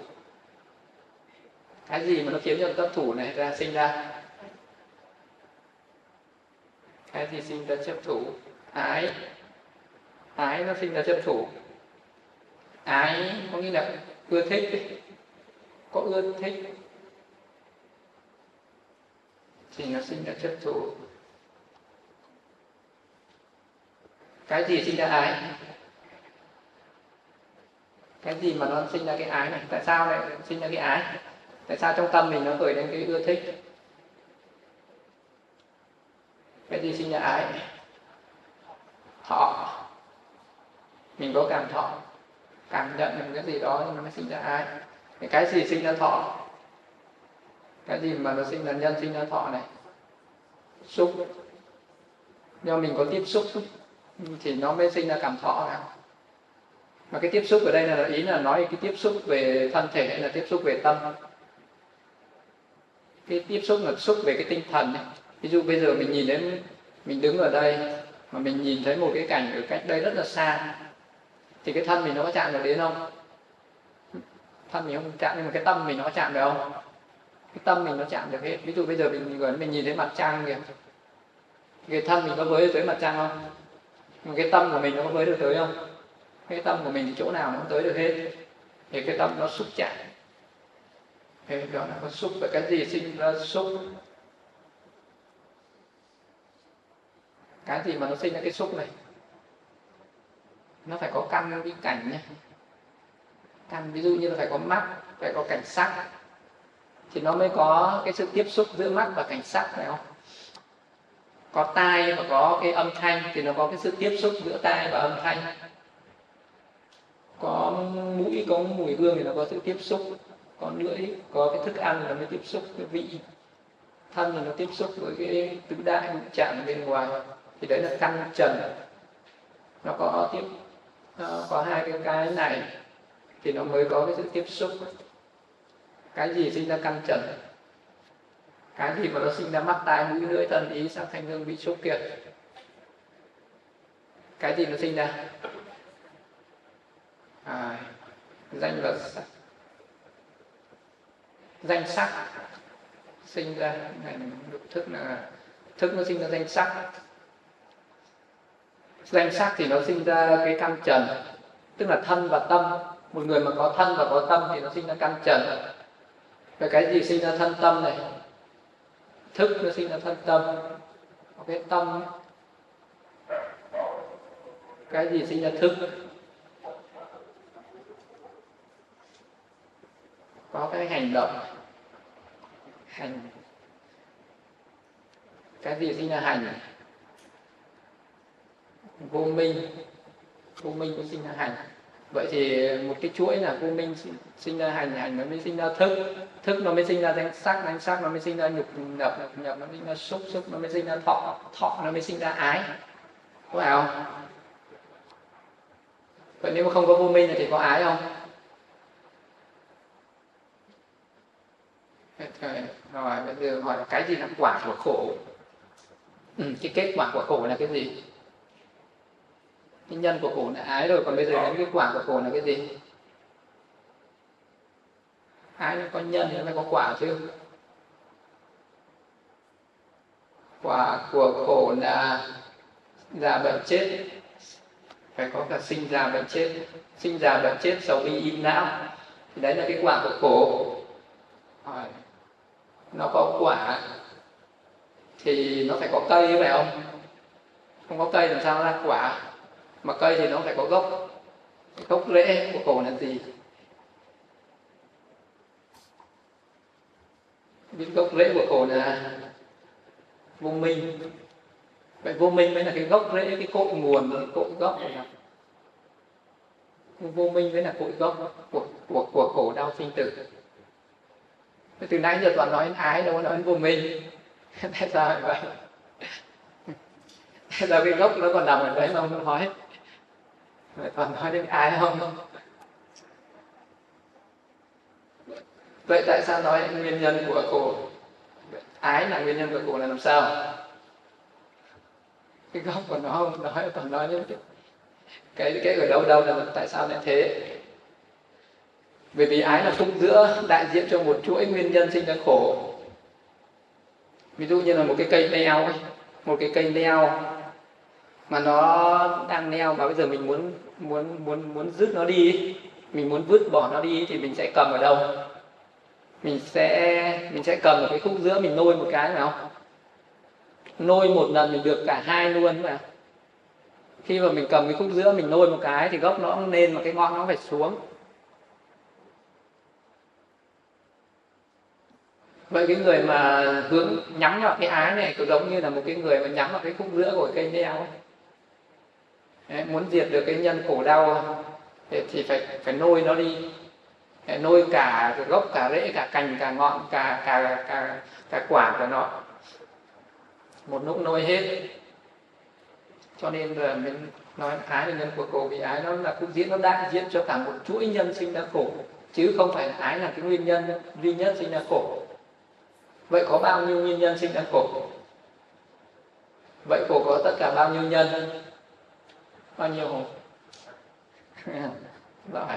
Cái gì mà nó khiến cho chấp thủ này ra sinh ra? Cái gì sinh ra chấp thủ? Ái nó sinh ra chấp thủ. Ái có nghĩa là ưa thích ấy. Có ưa thích thì nó sinh ra chấp thủ. Cái gì sinh ra ái? Cái gì mà nó sinh ra cái ái này? Tại sao lại sinh ra cái ái? Tại sao trong tâm mình nó khởi lên cái ưa thích? Cái gì sinh ra ái? Thọ. Mình có cảm thọ, cảm nhận được cái gì đó nhưng nó mới sinh ra ái. Cái gì sinh ra thọ? Cái gì mà nó sinh ra nhân sinh ra thọ này? Xúc. Do mình có tiếp xúc thì nó mới sinh ra cảm thọ nào. Mà cái tiếp xúc ở đây là ý là nói cái tiếp xúc về thân thể hay là tiếp xúc về tâm? Cái tiếp xúc là xúc về cái tinh thần này. Ví dụ bây giờ mình nhìn đến, mình đứng ở đây mà mình nhìn thấy một cái cảnh ở cách đây rất là xa thì cái thân mình nó có chạm được đến không? Thân mình không chạm nhưng mà cái tâm mình nó có chạm được không? Cái tâm mình nó chạm được hết. Ví dụ bây giờ mình nhìn thấy mặt trăng kìa, cái thân mình có với tới mặt trăng không? Nhưng cái tâm của mình nó có với được tới không? Cái tâm của mình thì chỗ nào nó cũng tới được hết. Thì cái tâm nó xúc chạm. Thế đó là có xúc. Vậy cái gì sinh ra xúc? Cái gì mà nó sinh ra cái xúc này? Nó phải có căn với cảnh nhé. Căn ví dụ như là phải có mắt, phải có cảnh sắc thì nó mới có cái sự tiếp xúc giữa mắt và cảnh sắc, phải không? Có tai và có cái âm thanh thì nó có cái sự tiếp xúc giữa tai và âm thanh. Có mũi, có mùi hương thì nó có sự tiếp xúc. Có lưỡi, có cái thức ăn thì nó mới tiếp xúc cái vị. Thân thì nó tiếp xúc với cái tứ đại ngũ trạng bên ngoài. Thì đấy là căn trần. Nó có hai cái này thì nó mới có cái sự tiếp xúc. Cái gì sinh ra căn trần? Cái gì mà nó sinh ra mắt, tai, mũi, lưỡi, thân, ý, sắc, thanh, hương, vị, xúc kia? Cái gì nó sinh ra? Danh và sắc. Danh sắc sinh ra, thức nó sinh ra danh sắc. Danh sắc thì nó sinh ra cái căn trần, tức là thân và tâm. Một người mà có thân và có tâm thì nó sinh ra căn trần. Và cái gì sinh ra thân tâm này? thức nó sinh ra thân tâm, có cái tâm. Cái gì sinh ra thức? Có cái hành động. Hành. Cái gì sinh ra hành? Vô minh. Vô minh cũng sinh ra hành. Vậy thì một cái chuỗi là vô minh sinh ra hành, hành nó mới sinh ra thức, thức nó mới sinh ra danh sắc nó mới sinh ra nhục nhập, nhục nhập nó mới sinh ra xúc, xúc nó mới sinh ra thọ, thọ nó mới sinh ra ái. Có phải không? Vậy nếu mà không có vô minh thì có ái không? Rồi bây giờ hỏi là cái gì là quả của khổ? Cái kết quả của khổ là cái gì? Cái nhân của khổ là ái rồi, còn bây giờ đến cái quả của khổ là cái gì? Ái nó có nhân thì nó phải có quả chứ. Quả của khổ là già bệnh chết. Phải có cả sinh già bệnh chết. Sinh già bệnh chết sầu bi im não. Thì đấy là cái quả của khổ. Rồi. Nó có quả thì nó phải có cây, phải không? Không có cây làm sao ra quả? Mà cây thì nó phải có gốc. Cái gốc rễ của khổ là gì? Biết gốc rễ của khổ là vô minh. Vậy vô minh mới là cái gốc rễ, cái cội nguồn, cái cội gốc là vô minh mới là cội gốc của khổ đau sinh tử. Từ nãy giờ toàn nói đến ái, đâu có nói đến vô minh. Tại sao vậy? Tại sao cái gốc nó còn nằm ở đấy mà không nói? Toàn nói đến ái không? Vậy tại sao nói nguyên nhân của khổ? Ái là nguyên nhân của khổ là làm sao? Cái gốc của nó không nói, toàn nói đến cái ở đâu đâu là tại sao lại thế? Bởi vì ái là khúc giữa đại diện cho một chuỗi nguyên nhân sinh ra khổ. Ví dụ như là một cái cây neo ấy, một cái cây neo mà nó đang neo và bây giờ mình muốn dứt nó đi, mình muốn vứt bỏ nó đi thì mình sẽ cầm ở đâu? Mình sẽ cầm ở cái khúc giữa, mình nôi một cái phải không? Nôi một lần mình được cả hai luôn phải không? Khi mà mình cầm cái khúc giữa mình nôi một cái thì gốc nó lên mà cái ngọn nó phải xuống. Vậy cái người mà hướng nhắm vào cái ái này cũng giống như là một cái người mà nhắm vào cái khúc giữa của cây neo ấy. Đấy, muốn diệt được cái nhân khổ đau thì phải nôi nó đi. Đấy, nôi cả gốc, cả rễ, cả cành, cả ngọn, cả quả của nó. Một lúc nôi hết. Cho nên là mình nói ái là nhân của khổ, vì ái nó là cũng nó đại diện cho cả một chuỗi nhân sinh ra khổ, chứ không phải là ái là cái nguyên nhân duy nhất sinh ra khổ. Vậy có bao nhiêu nguyên nhân sinh ra khổ? Vậy khổ có tất cả bao nhiêu nhân? Bao nhiêu không? Rồi.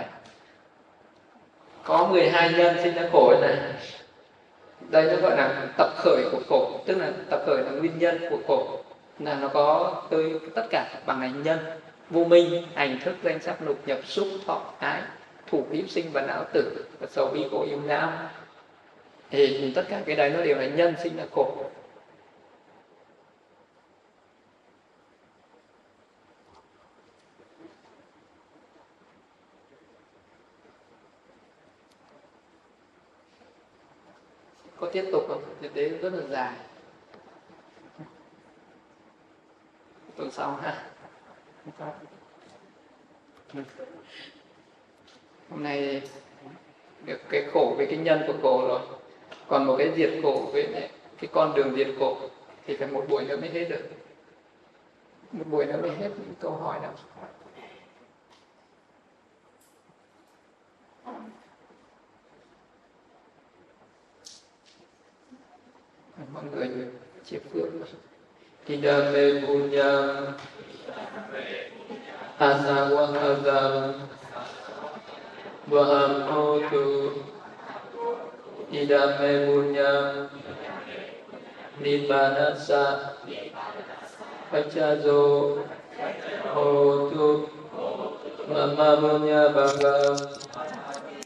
Có 12 nhân sinh ra khổ này. Đây nó gọi là tập khởi của khổ, tức là tập khởi là nguyên nhân của khổ. Là nó có tất cả bằng hành nhân: vô minh, hành thức, danh sắc, lục nhập, xúc, thọ, ái, thủ, hữu, sinh và não tử, và sầu bi khổ yêu não. Thì tất cả cái đấy nó đều là nhân sinh ra khổ. Có tiếp tục không? Thực tế rất là dài. Tuần sau ha. Hôm nay được cái khổ với cái nhân của khổ rồi. Còn một cái diệt khổ với cái con đường diệt khổ thì phải một buổi nữa mới hết được. Một buổi nữa mới hết những câu hỏi đó. Mọi người chia phước. Idame punyam asawahadam vaham hotu. Idame punyam nibbanasa pacazo hotu mama punya bangga